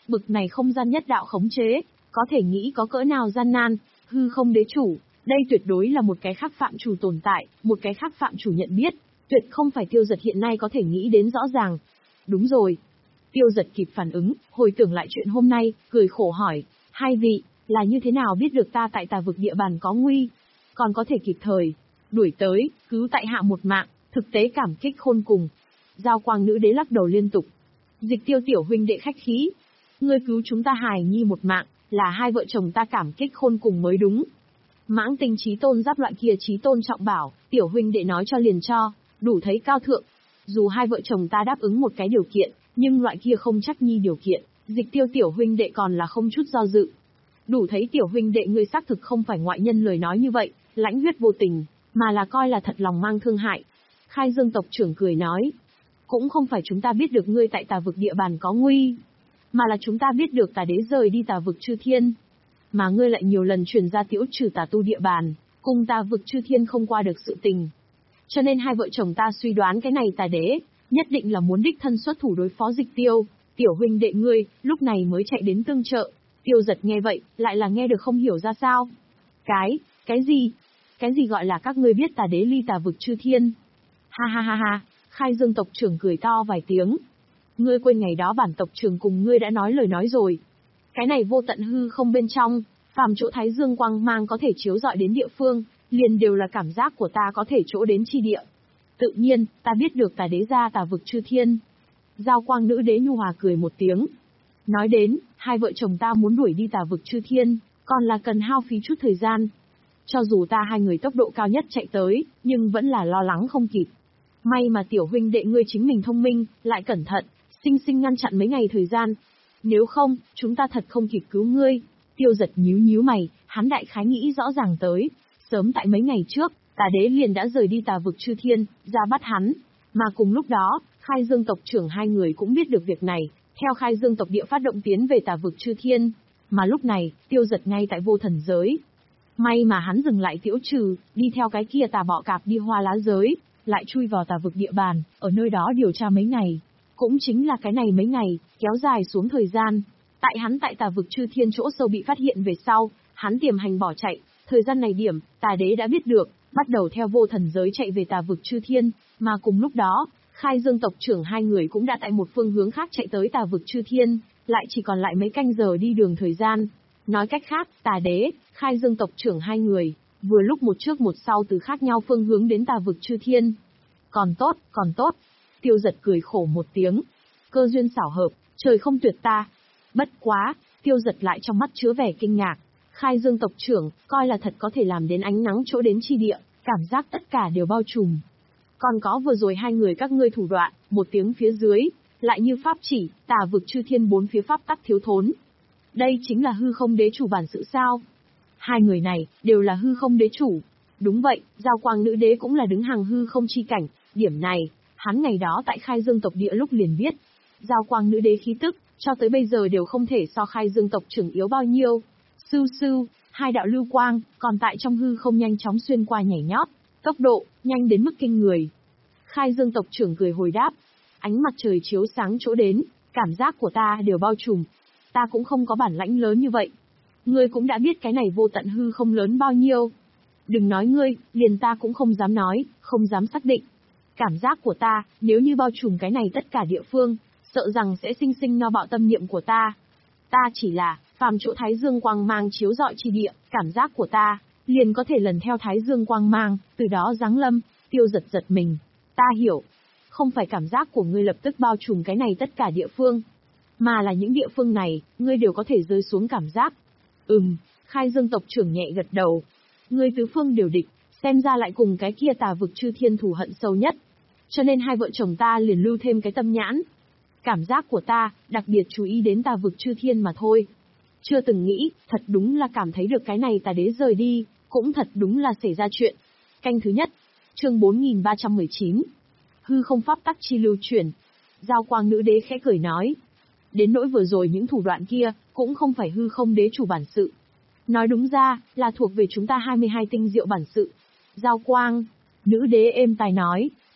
bực này không gian nhất đạo khống chế, có thể nghĩ có cỡ nào gian nan. Hư không đế chủ, đây tuyệt đối là một cái khác phạm chủ tồn tại, một cái khác phạm chủ nhận biết, tuyệt không phải Tiêu Giật hiện nay có thể nghĩ đến rõ ràng. Đúng rồi. Tiêu Giật kịp phản ứng, hồi tưởng lại chuyện hôm nay, cười khổ hỏi, hai vị, là như thế nào biết được ta tại Tà vực địa bàn có nguy, còn có thể kịp thời đuổi tới, cứu tại hạ một mạng, thực tế cảm kích khôn cùng. Giao Quang nữ đế lắc đầu liên tục. Dịch Tiêu tiểu huynh đệ khách khí, ngươi cứu chúng ta hài nhi một mạng, là hai vợ chồng ta cảm kích khôn cùng mới đúng. Mãng tinh chí tôn giáp loại kia chí tôn trọng bảo, tiểu huynh đệ nói cho liền cho, đủ thấy cao thượng. Dù hai vợ chồng ta đáp ứng một cái điều kiện, nhưng loại kia không chắc nhi điều kiện, Dịch Tiêu tiểu huynh đệ còn là không chút do dự. Đủ thấy tiểu huynh đệ ngươi xác thực không phải ngoại nhân lời nói như vậy, lãnh huyết vô tình, mà là coi là thật lòng mang thương hại. Khai Dương tộc trưởng cười nói, cũng không phải chúng ta biết được ngươi tại Tà vực địa bàn có nguy, mà là chúng ta biết được Tà đế rời đi Tà vực Chư Thiên, mà ngươi lại nhiều lần truyền ra tiễu trừ tà tu địa bàn, cùng Tà vực Chư Thiên không qua được sự tình. Cho nên hai vợ chồng ta suy đoán cái này Tà đế, nhất định là muốn đích thân xuất thủ đối phó Dịch Tiêu, tiểu huynh đệ ngươi, lúc này mới chạy đến tương trợ. Tiêu Giật nghe vậy, lại là nghe được không hiểu ra sao. Cái, cái gì? Cái gì gọi là các ngươi biết Tà đế ly Tà vực Chư Thiên? Ha ha ha ha, Khai Dương tộc trưởng cười to vài tiếng. Ngươi quên ngày đó bản tộc trưởng cùng ngươi đã nói lời nói rồi. Cái này vô tận hư không bên trong, phàm chỗ Thái Dương quang mang có thể chiếu rọi đến địa phương, liền đều là cảm giác của ta có thể chỗ đến chi địa. Tự nhiên, ta biết được Tà đế ra Tà vực Chư Thiên. Giao Quang nữ đế nhu hòa cười một tiếng. Nói đến, hai vợ chồng ta muốn đuổi đi Tà vực Chư Thiên, còn là cần hao phí chút thời gian. Cho dù ta hai người tốc độ cao nhất chạy tới, nhưng vẫn là lo lắng không kịp. May mà tiểu huynh đệ ngươi chính mình thông minh, lại cẩn thận, sinh sinh ngăn chặn mấy ngày thời gian. Nếu không, chúng ta thật không kịp cứu ngươi. Tiêu Giật nhíu nhíu mày, hắn đại khái nghĩ rõ ràng tới. Sớm tại mấy ngày trước, Tà đế liền đã rời đi Tà vực Chư Thiên, ra bắt hắn. Mà cùng lúc đó, Khai Dương tộc trưởng hai người cũng biết được việc này, theo Khai Dương tộc địa phát động tiến về Tà vực Chư Thiên. Mà lúc này, Tiêu Giật ngay tại vô thần giới. May mà hắn dừng lại tiễu trừ, đi theo cái kia tà bọ cạp đi hoa lá giới, lại chui vào Tà vực địa bàn, ở nơi đó điều tra mấy ngày. Cũng chính là cái này mấy ngày, kéo dài xuống thời gian. Tại hắn tại Tà vực Chư Thiên chỗ sâu bị phát hiện về sau, hắn tiềm hành bỏ chạy, thời gian này điểm, Tà đế đã biết được, bắt đầu theo vô thần giới chạy về Tà vực Chư Thiên, mà cùng lúc đó, Khai Dương tộc trưởng hai người cũng đã tại một phương hướng khác chạy tới Tà vực Chư Thiên, lại chỉ còn lại mấy canh giờ đi đường thời gian. Nói cách khác, Tà đế, Khai Dương tộc trưởng hai người, vừa lúc một trước một sau từ khác nhau phương hướng đến Tà vực Chư Thiên. Còn tốt, còn tốt. Tiêu Giật cười khổ một tiếng. Cơ duyên xảo hợp, trời không tuyệt ta. Bất quá, Tiêu Giật lại trong mắt chứa vẻ kinh ngạc. Khai Dương tộc trưởng, coi là thật có thể làm đến ánh nắng chỗ đến chi địa, cảm giác tất cả đều bao trùm. Còn có vừa rồi hai người các ngươi thủ đoạn, một tiếng phía dưới, lại như pháp chỉ, Tà vực Chư Thiên bốn phía pháp tắc thiếu thốn. Đây chính là hư không đế chủ bản sự sao? Hai người này, đều là hư không đế chủ. Đúng vậy, Giao Quang nữ đế cũng là đứng hàng hư không chi cảnh, điểm này, hắn ngày đó tại Khai Dương tộc địa lúc liền biết. Giao Quang nữ đế khí tức, cho tới bây giờ đều không thể so Khai Dương tộc trưởng yếu bao nhiêu. Sưu sưu, hai đạo lưu quang, còn tại trong hư không nhanh chóng xuyên qua nhảy nhót, tốc độ, nhanh đến mức kinh người. Khai Dương tộc trưởng cười hồi đáp, ánh mặt trời chiếu sáng chỗ đến, cảm giác của ta đều bao trùm. Ta cũng không có bản lãnh lớn như vậy. Ngươi cũng đã biết cái này vô tận hư không lớn bao nhiêu. Đừng nói ngươi, liền ta cũng không dám nói, không dám xác định. Cảm giác của ta, nếu như bao trùm cái này tất cả địa phương, sợ rằng sẽ sinh sinh no bạo tâm niệm của ta. Ta chỉ là, phàm chỗ Thái Dương quang mang chiếu rọi chi địa, cảm giác của ta, liền có thể lần theo Thái Dương quang mang, từ đó giáng lâm. Tiêu Giật giật mình. Ta hiểu. Không phải cảm giác của ngươi lập tức bao trùm cái này tất cả địa phương, mà là những địa phương này, ngươi đều có thể rơi xuống cảm giác. Ừm, Khai Dương tộc trưởng nhẹ gật đầu. Ngươi tứ phương đều địch, xem ra lại cùng cái kia Tà vực Chư Thiên thù hận sâu nhất. Cho nên hai vợ chồng ta liền lưu thêm cái tâm nhãn. Cảm giác của ta, đặc biệt chú ý đến Tà vực Chư Thiên mà thôi. Chưa từng nghĩ, thật đúng là cảm thấy được cái này Tà đế rời đi, cũng thật đúng là xảy ra chuyện. Canh thứ nhất, chương bốn nghìn ba trăm mười chín. Hư không pháp tắc chi lưu chuyển. Giao Quang nữ đế khẽ cười nói. Đến nỗi vừa rồi những thủ đoạn kia, cũng không phải hư không đế chủ bản sự. Nói đúng ra, là thuộc về chúng ta hai mươi hai tinh diệu bản sự. Giao Quang, nữ đế êm tai nói,